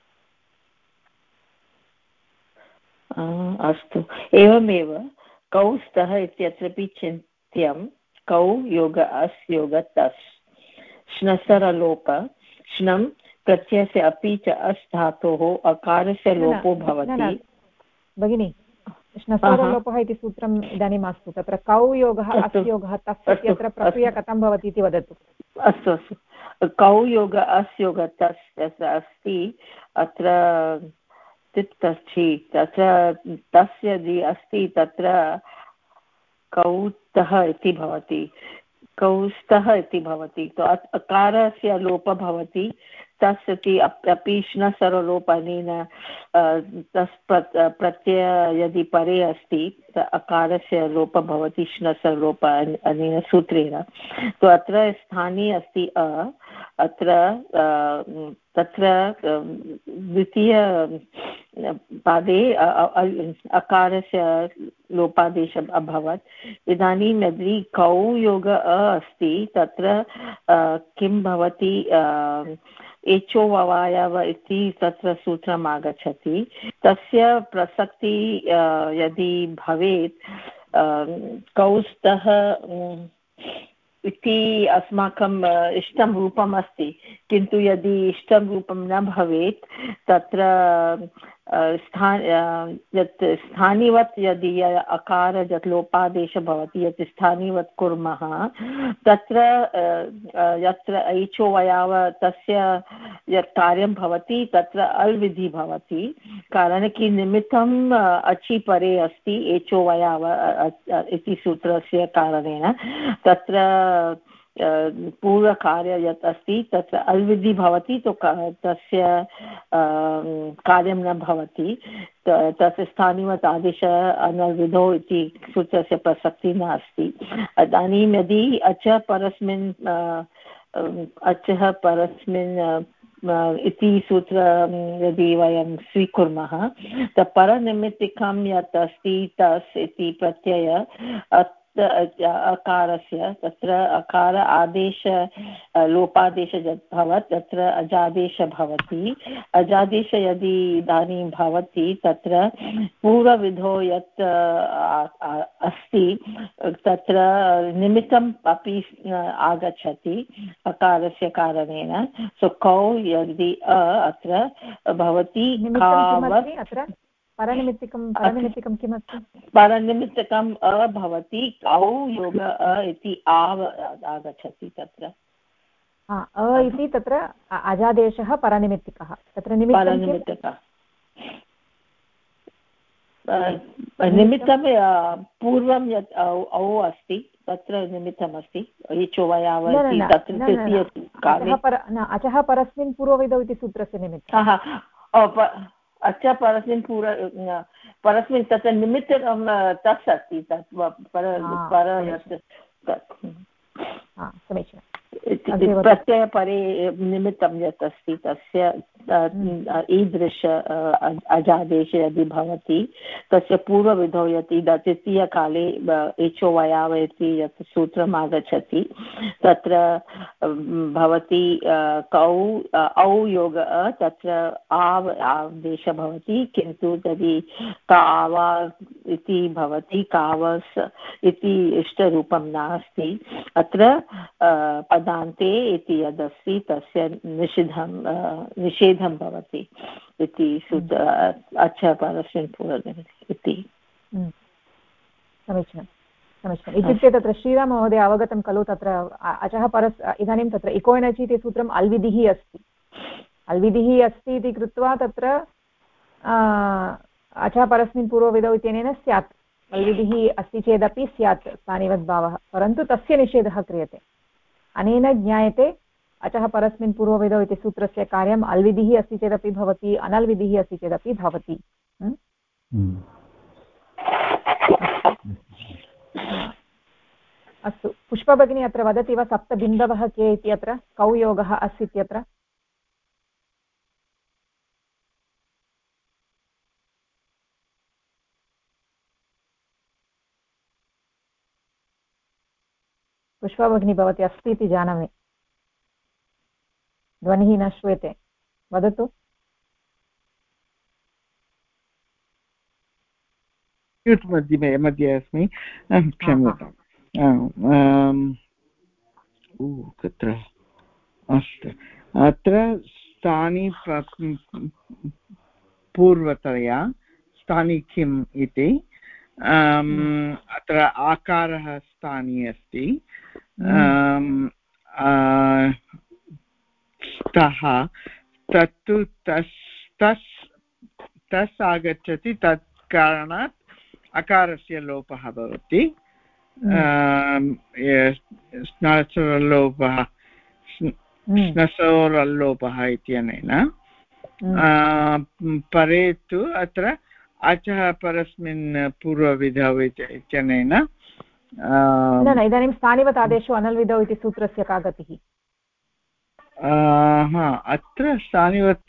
अस्तु, एवमेव कौ स्तः इत्यत्रापि चिन्त्यं। कौ योग अस् योग तस् श्नसरलोप श्नं प्रत्ययस्य अपि च अस् धातोः अकारस्य लोपो भवति। भगिनि, श्नसरलोपः इति सूत्रम् इदानीं मास्तु। तत्र कौ योगः अस् योगः तस् इत्यत्र प्रक्रिया कथं भवति इति वदतु। अस्तु, कौ योग अस् योग तस् अस्ति। अत्र तिप्तस्थि, तत्र तस्य यदि अस्ति तत्र कौस्तः इति भवति, कौस्तः इति भवति। अकारस्य लोपः भवति। तस् इति अपि श्नसरलोपनेन तस् प्रत्यय यदि परे अस्ति अकारस्य लोपः भवति श्नसरलोप अनेन सूत्रेण। तो अत्र स्थाने अस्ति अत्र तत्र द्वितीय पादे अकारस्य लोपादेशः अभवत्। इदानीं यदि कौ योग अस्ति तत्र किं भवति, एचो ववायव इति तत्र सूत्रम् आगच्छति। तस्य प्रसक्ति यदि भवेत् कौस्तः इति अस्माकं इष्टं रूपम् अस्ति, किन्तु यदि इष्टं रूपं न भवेत् तत्र यत् स्थानिवत् यदि अकार यत् लोपादेशः भवति, यत् स्थानिवत् कुर्मः तत्र यत्र ऐचो वयाव तस्य यत् कार्यं भवति तत्र अल् विधि भवति। कारणं कि निमित्तम् अचि परे अस्ति एचो वयाव इति सूत्रस्य कारणेन तत्र पूर्वकार्य यत् अस्ति तत्र अल्विधि भवति, तो तस्य कार्यं न भवति। तस्य स्थानिवत् आदेशः अनल्विधौ इति सूत्रस्य प्रसक्तिः नास्ति। इदानीं यदि अचः परस्मिन् इति सूत्रं यदि वयं स्वीकुर्मः परनिमित्तिकं यत् अस्ति तस् इति प्रत्यय अकारस्य तत्र अकार आदेश लोपादेश यत् भवत् तत्र अजादेशः भवति। अजादेश यदि इदानीं भवति तत्र पूर्वविधौ यत् अस्ति तत्र निमित्तम् अपि आगच्छति अकारस्य कारणेन। सो कौ यदि अत्र भवति परनिमित्तिकं किमस्ति? परनिमित्तिकम् भवति कौ योग इति आगच्छति तत्र। इति तत्र अजादेशः परनिमित्तिकः। तत्र निमित्तः निमित्तं पूर्वं यत् औ अस्ति तत्र निमित्तमस्ति इचो वयाव इति तत्र अचः परस्मिन् पूर्वविधौ इति सूत्रस्य निमित्तम्। अच परस्मिन् तत्र निमित्तं तस् अस्ति तत् समीचीनं। प्रत्ययपरे निमित्तं यत् अस्ति तस्य ईदृश अजादेशे यदि भवति तस्य पूर्वविधौ यदि तृतीयकाले एचो वयाव इति यत् सूत्रम् आगच्छति तत्र भवति कौ औ योग तत्र आव् आदेशः भवति किन्तु यदि कावा इति भवति कावस् इति इष्टरूपं नास्ति अत्र पदान्ते इति यदस्ति तस्य निषेधं भवति इति परस्मिन् पूर्वविधौ इति समीचीनं समीचीनम् इत्युक्ते तत्र श्रीराममहोदय अवगतं खलु तत्र अचः परस् इदानीं तत्र इको एनचि इति सूत्रम् अल्विधिः अस्ति अल्विधिः अस्ति इति कृत्वा तत्र अचः परस्मिन् पूर्वविधौ इत्यनेन स्यात् अल्विधिः अस्ति चेदपि स्यात् स्थानिवद्भावः परन्तु तस्य निषेधः क्रियते अनेन ज्ञायते अचः परस्मिन् पूर्वविधौ इति सूत्रस्य कार्यम् अल्विधिः अस्ति चेदपि भवति अनल्विधिः अस्ति चेदपि भवति अस्तु पुष्पभगिनी अत्र वदति वा सप्तबिन्दवः के इति अत्र कौ योगः अस्ति इत्यत्र पुष्पभगिनी भवती अस्ति इति जानामि ध्वनिः न श्रूयते वदतु मध्ये अस्मि क्षम्यताम् कुत्र अस्तु अत्र स्थानि पूर्वतया स्थानि किम् इति अत्र आकारः स्थानी अस्ति स्तः तत्तु तस् आगच्छति तत् कारणात् अकारस्य लोपः भवति स्नसोरल्लोपः स्नसोरल्लोपः इत्यनेन परे तु अत्र अचः परस्मिन् पूर्वविधौ इत्यनेन न इदानीं स्थानिवत् आदेशो अनल्विधौ इति सूत्रस्य का गतिः अत्र स्थानिवत्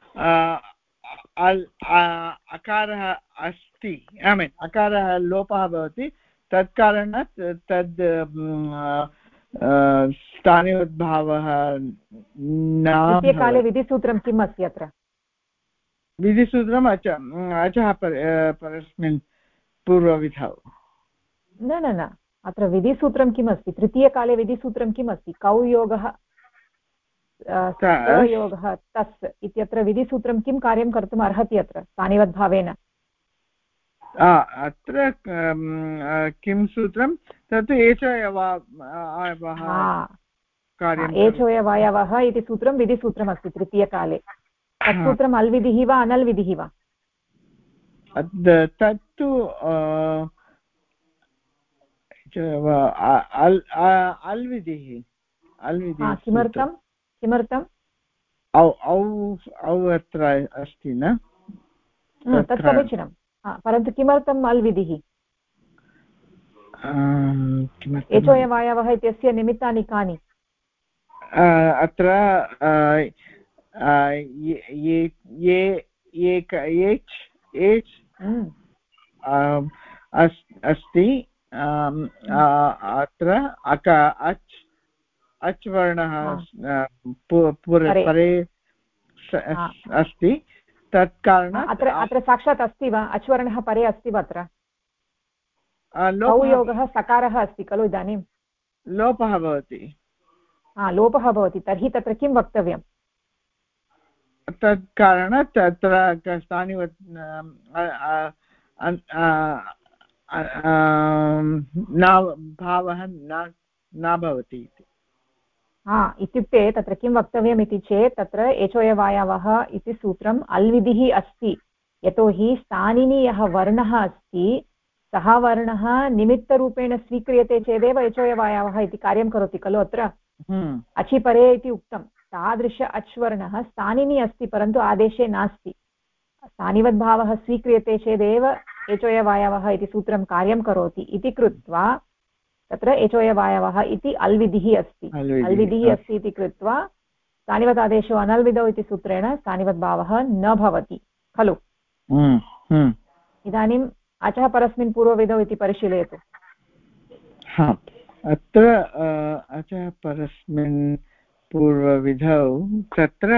अकारः अस्ति अकारः लोपः भवति तत्कारणात् तद् स्थानिवद्भावः द्वितीयकाले विधिसूत्रं किम् अस्ति अत्र विधिसूत्रम् अचः परस्मिन् पूर्वविधौ न अत्र विधिसूत्रं किम् अस्ति तृतीयकाले विधिसूत्रं किम् अस्ति कौ योगः योगः तस् इत्यत्र विधिसूत्रं किं कार्यं कर्तुम् अर्हति अत्र स्थानिवद्भावेन अत्र किं सूत्रं तत् एचोयवायवः इति सूत्रं विधिसूत्रम् अस्ति तृतीयकाले तत् सूत्रम् अल्विधिः वा अनल्विधिः वा तत्तु अल्विधिः किमर्थं औ अत्र अस्ति न तत् समीचीनं परन्तु किमर्थम् अल्विधिः एचोयवायवः इत्यस्य निमित्तानि कानि अत्र अस्ति अत्र अच् वर्णः परे अस्ति तत् कारणात् अत्र साक्षात् अस्ति वा अच्वर्णः परे अस्ति वा अत्र कौ योगः सकारः अस्ति खलु इदानीं लोपः भवति लोपः भवति तर्हि तत्र किं वक्तव्यं तत् कारणात् तत्र स्थानिवत् भावः न भवति इति इत्युक्ते तत्र किं वक्तव्यम् इति चेत् तत्र एचोयवायवः इति सूत्रम् अल्विधिः अस्ति यतोहि स्थानिनि यः वर्णः अस्ति सः वर्णः निमित्तरूपेण स्वीक्रियते चेदेव एचोयवायवः इति कार्यं करोति खलु अत्र अचिपरे इति उक्तं तादृश अच्वर्णः स्थानिनि अस्ति परन्तु आदेशे नास्ति स्थानिवद्भावः स्वीक्रियते चेदेव एचोयवायवः इति सूत्रं कार्यं करोति इति कृत्वा तत्र एचोयवायवः इति अल्विधिः अस्ति अल्विधिः अस्ति इति कृत्वा स्थानिवत् आदेशो अनल्विदौ इति सूत्रेण स्थानिवद्भावः न भवति खलु। इदानीम् अचः परस्मिन् पूर्वविधौ इति परिशीलयतु। अत्र अचः परस्मिन् पूर्वविधौ तत्र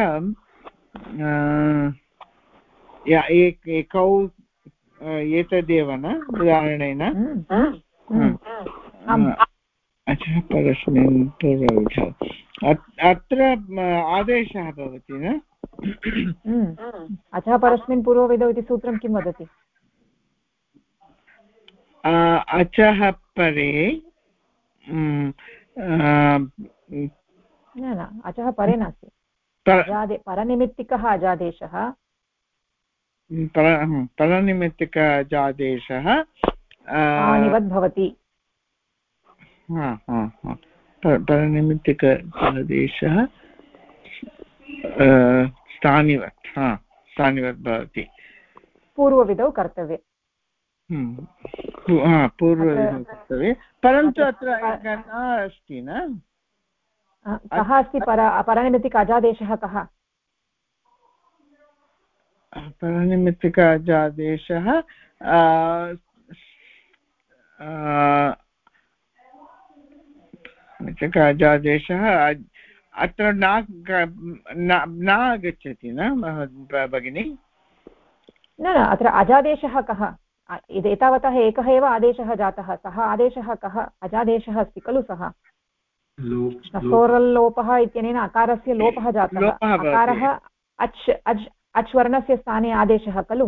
एकौ एतदेव न उदाहरणेन अचः परस्मिन् पूर्वविधौ अत्र आदेशः भवति न। अचः परस्मिन् पूर्वविधौ इति सूत्रं किं वदति? अचः परे न अचः परे नास्ति, परनिमित्तिकः अजादेशः। परनिमित्तिक अजादेशः स्थानिवद्भवति। परनिमित्तिक अजादेशः स्थानिवत् भवति पूर्वविधौ कर्तव्ये। पूर्वविधौ कर्तव्ये, परन्तु अत्र अस्ति न। कः अस्ति परनिमित्तिक अजादेशः? कः परनिमित्तिक अजादेशः? अजादेशः अत्र न आगच्छति न भगिनि। न अत्र अजादेशः कः? एतावतः एकः एव आदेशः जातः, सः आदेशः कः? अजादेशः अस्ति खलु सः। सोरल्लोपः इत्यनेन अकारस्य लोपः जातः। अकारः अच् वर्णस्य स्थाने आदेशः खलु।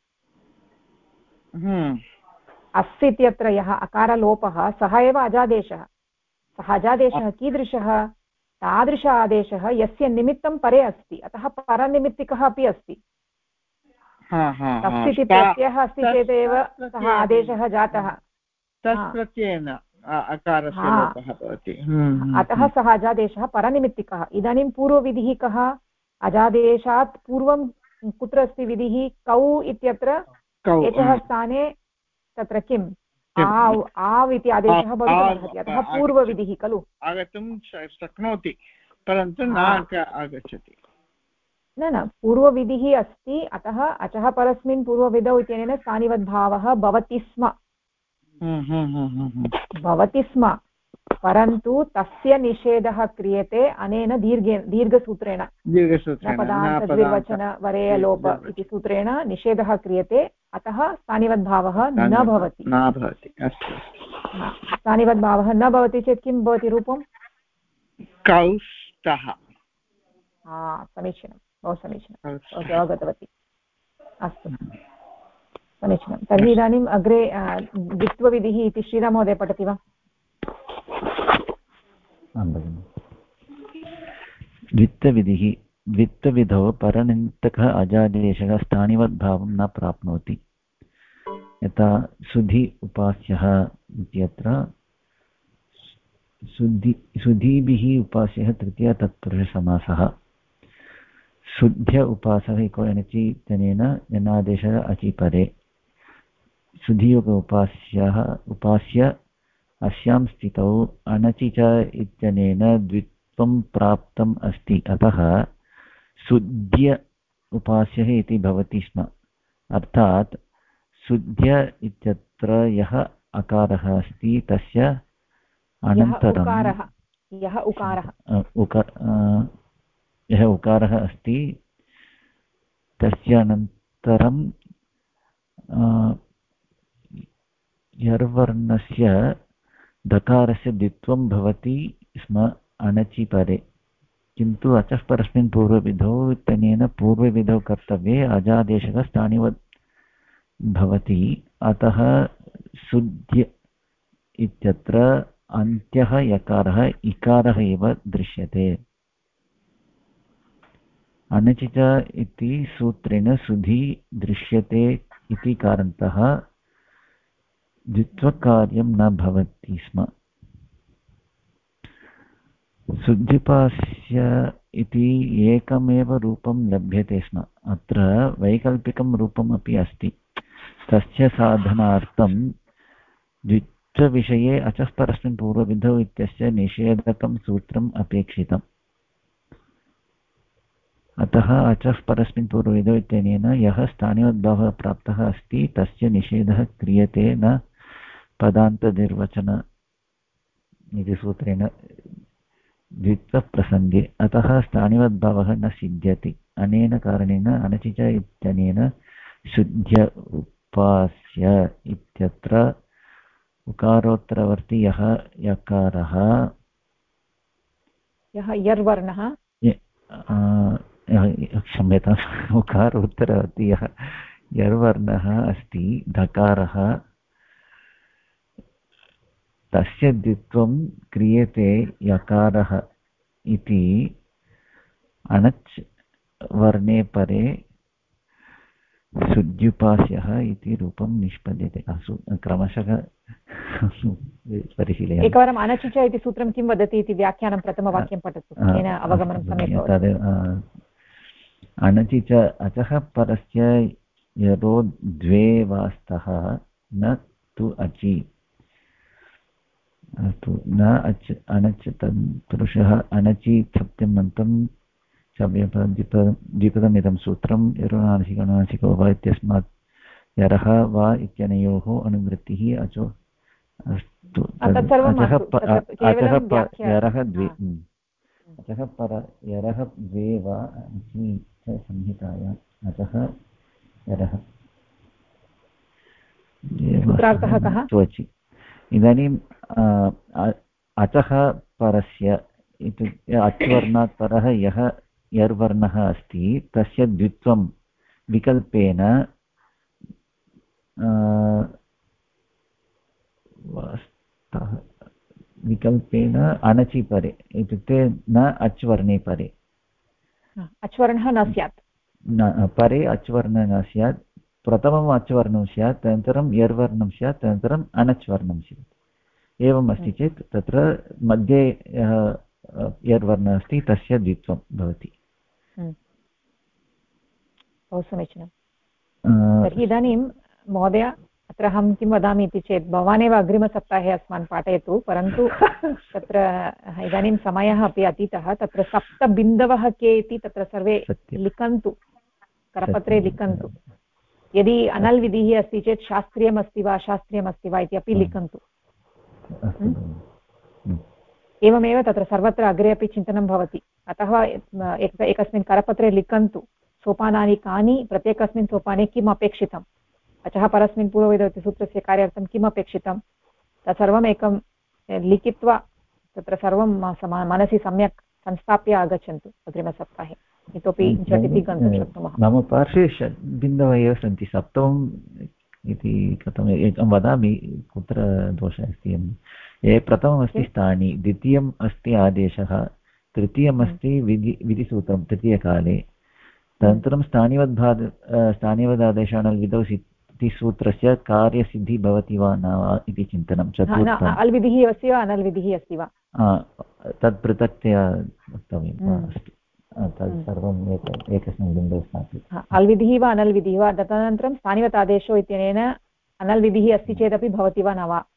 अस्ति इत्यत्र यः अकारलोपः सः एव अजादेशः। सः अजादेशः कीदृशः? तादृश आदेशः यस्य निमित्तं परे अस्ति, अतः परनिमित्तिकः अपि अस्ति। तस्ति प्रत्ययः अस्ति चेदेव सः आदेशः जातः। अतः सः अजादेशः परनिमित्तिकः। इदानीं पूर्वविधिः कः? अजादेशात् पूर्वं कुत्र अस्ति विधिः? कौ इत्यत्र एतः स्थाने तत्र किम् आव् इति आदेशः भवितुमर्हति, अतः पूर्वविधिः खलु। आगतुं शक्नोति परन्तु न आगच्छति। न पूर्वविधिः अस्ति, अतः अचः परस्मिन् पूर्वविधौ इत्यनेन स्थानिवद्भावः भवति स्म। भवति स्म, परन्तु तस्य निषेधः क्रियते अनेन दीर्घसूत्रेण। पदान्तद्विर्वचनवरेयलोप इति सूत्रेण निषेधः क्रियते, अतः स्थानिवद्भावः न भवति। स्थानिवद्भावः न भवति चेत् किं भवति रूपं? कौस्तः। समीचीनं, बहु समीचीनं, अवगतवती। अस्तु, समीचीनं। तर्हि इदानीम् अग्रे द्वित्वविधिः इति श्रीराममहोदय पठति वा? द्वित्वविधिः। द्वित्वविधौ परनिमित्तकः अजादेशः स्थानिवद्भावं न प्राप्नोति। यथा सुधि उपास्यः इत्यत्र सुधीभिः उपास्यः तृतीया तत्पुरुषसमासः। शुद्ध्य उपासः इको यनचि इत्यनेन यनादेशः अचि परे। सुधियोग उपास्य अस्यां स्थितौ अनचि च इत्यनेन द्वित्वं प्राप्तम् अस्ति, अतः शुद्ध्य उपास्यः इति भवति स्म। अर्थात् शुद्ध्य इत्यत्र यः अकारः अस्ति तस्य अनन्तरं यः उकारः अस्ति तस्य अनन्तरं यर्वर्णस्य दकारस्य द्वित्वं भवति स्म अनचि परे। किन्तु अचः परस्मिन् पूर्वविधौ इत्यनेन पूर्वविधौ कर्तव्ये अजादेशः स्थानिवत् भवति, अतः शुद्ध्य इत्यत्र अन्त्यः यकारः इकारः एव दृश्यते। अनचित इति सूत्रेण सुधि दृश्यते इति कारणतः द्वित्वकार्यं न भवति स्म। शुद्धिपास्य इति एकमेव रूपं लभ्यते स्म। अत्र वैकल्पिकं रूपमपि अस्ति। तस्य साधनार्थं द्वित्वविषये अचः परस्मिन् पूर्वविधौ इत्यस्य निषेधकं सूत्रम् अपेक्षितम्। अतः अचः परस्मिन् पूर्वविधौ इत्यनेन यः स्थानिवद्भावः प्राप्तः अस्ति तस्य निषेधः क्रियते न पदान्तनिर्वचन इति सूत्रेण द्वित्वप्रसङ्गे। अतः स्थानिवद्भावः न सिद्ध्यति। अनेन कारणेन अनचिच इत्यनेन शुद्ध्य उपास्य इत्यत्र उकारोत्तरवर्ती यः यकारः यः यर्वर्णः क्षम्यताम् उकारोत्तरवर्ती यः यर्वर्णः अस्ति धकारः तस्य द्वित्वं क्रियते यकारः इति अनच् वर्णे परे शुद्ध्युपास्यः इति रूपं निष्पद्यते। क्रमशः परिशीलयामः। एकवारम् अनचिच इति सूत्रं किं वदति इति व्याख्यानं प्रथमवाक्यं पठतु, येन अवगमनं सम्यक् भवति। अनचिच अचः परस्य यरो द्वे वास्तः न तु अचि न अच् अनच् पुरुषः अनचि सप्तमन्तं द्विपदमिदं सूत्रं यरोनासिको वा इत्यस्मात् यरः वा इत्यनयोः अनुवृत्तिः अचो अस्तु। यरः द्वे वा संहितायाम् अचः यरः त्वचि। इदानीम् अचः परस्य इत्युक्ते अच्वर्णात् परः यः यर्वर्णः अस्ति तस्य द्वित्वं विकल्पेन अनचि परे इत्युक्ते न अच्वर्णे परे अच्वर्णः न स्यात् परे अच्वर्णः न स्यात्। प्रथमम् अच्वर्णं स्यात् तदनन्तरं यर्वर्णं स्यात् तदनन्तरम् अनच्वर्णं स्यात्। एवम् अस्ति चेत् तत्र मध्ये यर्वर्णः अस्ति तस्य द्वित्वं भवति। बहु समीचीनं। तर्हि इदानीं महोदय अत्र अहं किं वदामि इति चेत् भवानेव अग्रिमसप्ताहे अस्मान् पाठयतु, परन्तु तत्र इदानीं समयः अपि अतीतः। तत्र सप्तबिन्दवः के इति तत्र सर्वे लिखन्तु, करपत्रे लिखन्तु। यदि अनल् विधिः अस्ति चेत् शास्त्रीयमस्ति वा अशास्त्रीयमस्ति वा इति अपि लिखन्तु। एवमेव तत्र सर्वत्र अग्रे अपि चिन्तनं भवति। अतः एकस्मिन् करपत्रे लिखन्तु सोपानानि कानि, प्रत्येकस्मिन् सोपाने किम् अपेक्षितम्, अचः परस्मिन् पूर्वविधौ इति सूत्रस्य कार्यार्थं किम् अपेक्षितं तत्सर्वम् एकं लिखित्वा तत्र सर्वं मनसि सम्यक् संस्थाप्य आगच्छन्तु अग्रिमसप्ताहे। इतोपि झटिति गन्तुं शक्नुमः। मम पार्श्वे षड्बिन्दवः एव सन्ति। सप्तमम् इति कथम् एकं वदामि कुत्र दोषः अस्ति। प्रथममस्ति स्थानि, द्वितीयम् अस्ति आदेशः, तृतीयमस्ति विधिसूत्रं तृतीयकाले, तदनन्तरं स्थानिवदादेशानल् विधौ इति सूत्रस्य कार्यसिद्धिः भवति वा न वा इति चिन्तनं। चतुर्थम् अल् विधिः अस्ति वा अनल् विधिः अस्ति वा तत् पृथक्तया वक्तव्यम्। अस्तु, तत् सर्वम् एकस्मिन् बिन्दौ स्थापयति। अल् विधिः वा अनल् विधिः वा, तदनन्तरं स्थानिवतादेशो इत्यनेन अनल् विधिः अस्ति चेदपि भवति वा न वा।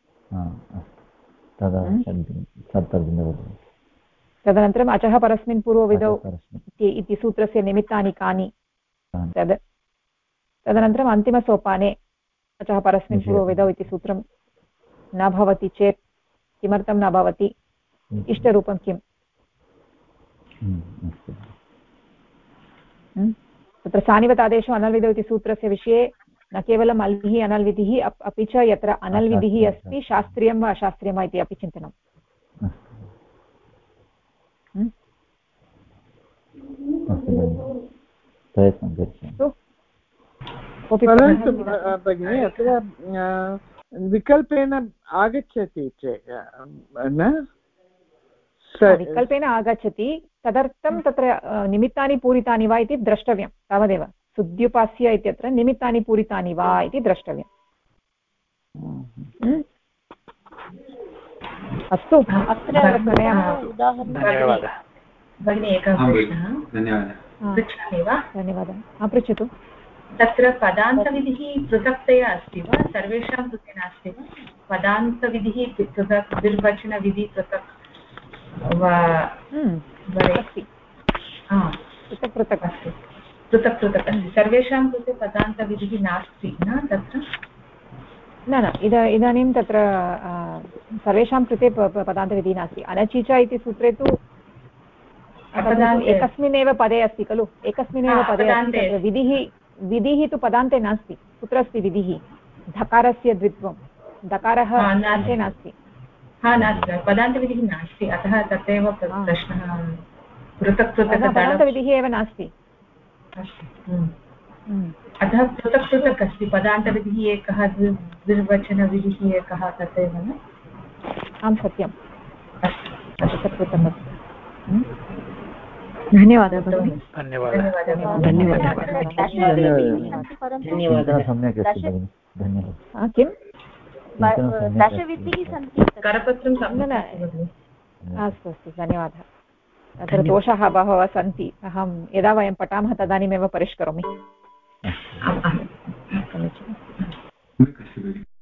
तदनन्तरम् अचः परस्मिन् पूर्वविधौ इति सूत्रस्य निमित्तानि कानि, तदनन्तरम् अन्तिमसोपाने अचः परस्मिन् पूर्वविधौ इति सूत्रं न भवति चेत् किमर्थं न भवति, इष्टरूपं किम्। तत्र स्थानिवतादेशो अनल्विधौ इति सूत्रस्य विषये न केवलम् अल्विधिः अनल् विधिः अपि च यत्र अनल् विधिः अस्ति शास्त्रीयं वा अशास्त्रीयं वा इति अपि चिन्तनम्। परन्तु भगिनि अत्र विकल्पेन आगच्छति चेत् न विकल्पेन आगच्छति, तदर्थं तत्र निमित्तानि पूरितानि वा इति द्रष्टव्यं तावदेव। सुद्युपास्य इत्यत्र निमित्तानि पूरितानि वा इति द्रष्टव्यम्। अस्तु, अत्र भगिनी एकः प्रश्नः पृच्छामि वा? धन्यवादः। पृच्छतु। तत्र पदान्तविधिः पृथक्तया अस्ति वा, सर्वेषां कृते नास्ति वा? पदान्तविधिः पृथक्, निर्वचनविधिः पृथक् वा? पृथक् पृथक् अस्ति पृथक् पृथक् अस्ति सर्वेषां कृते पदान्तविधिः नास्ति न तत्र न इदानीं तत्र सर्वेषां कृते पदान्तविधिः नास्ति अनचि च इति सूत्रे तु एकस्मिन्नेव पदे अस्ति खलु एकस्मिन्नेव पदे अस्ति विधिः तु पदान्ते नास्ति कुत्र अस्ति विधिः धकारस्य द्वित्वं दकारः अन्ते नास्ति नास्ति पदान्तविधिः नास्ति अतः तदेव प्रश्नः पृथक् पृथक् पदान्तविधिः एव नास्ति अतः पृथक् पृथक् अस्ति पदान्तविधिः एकः द्विर्वचनविधिः एकः तथैव न आं सत्यं पृथक् पृथक् अस्ति धन्यवादः सम्यक् अस्ति भगिनि धन्यवादः किं दशविधिः सन्ति करपत्रं अस्तु अस्तु धन्यवादः तत्र दोषाः बहवः सन्ति अहं यदा वयं पठामः तदानीमेव परिष्करोमि समीचीनं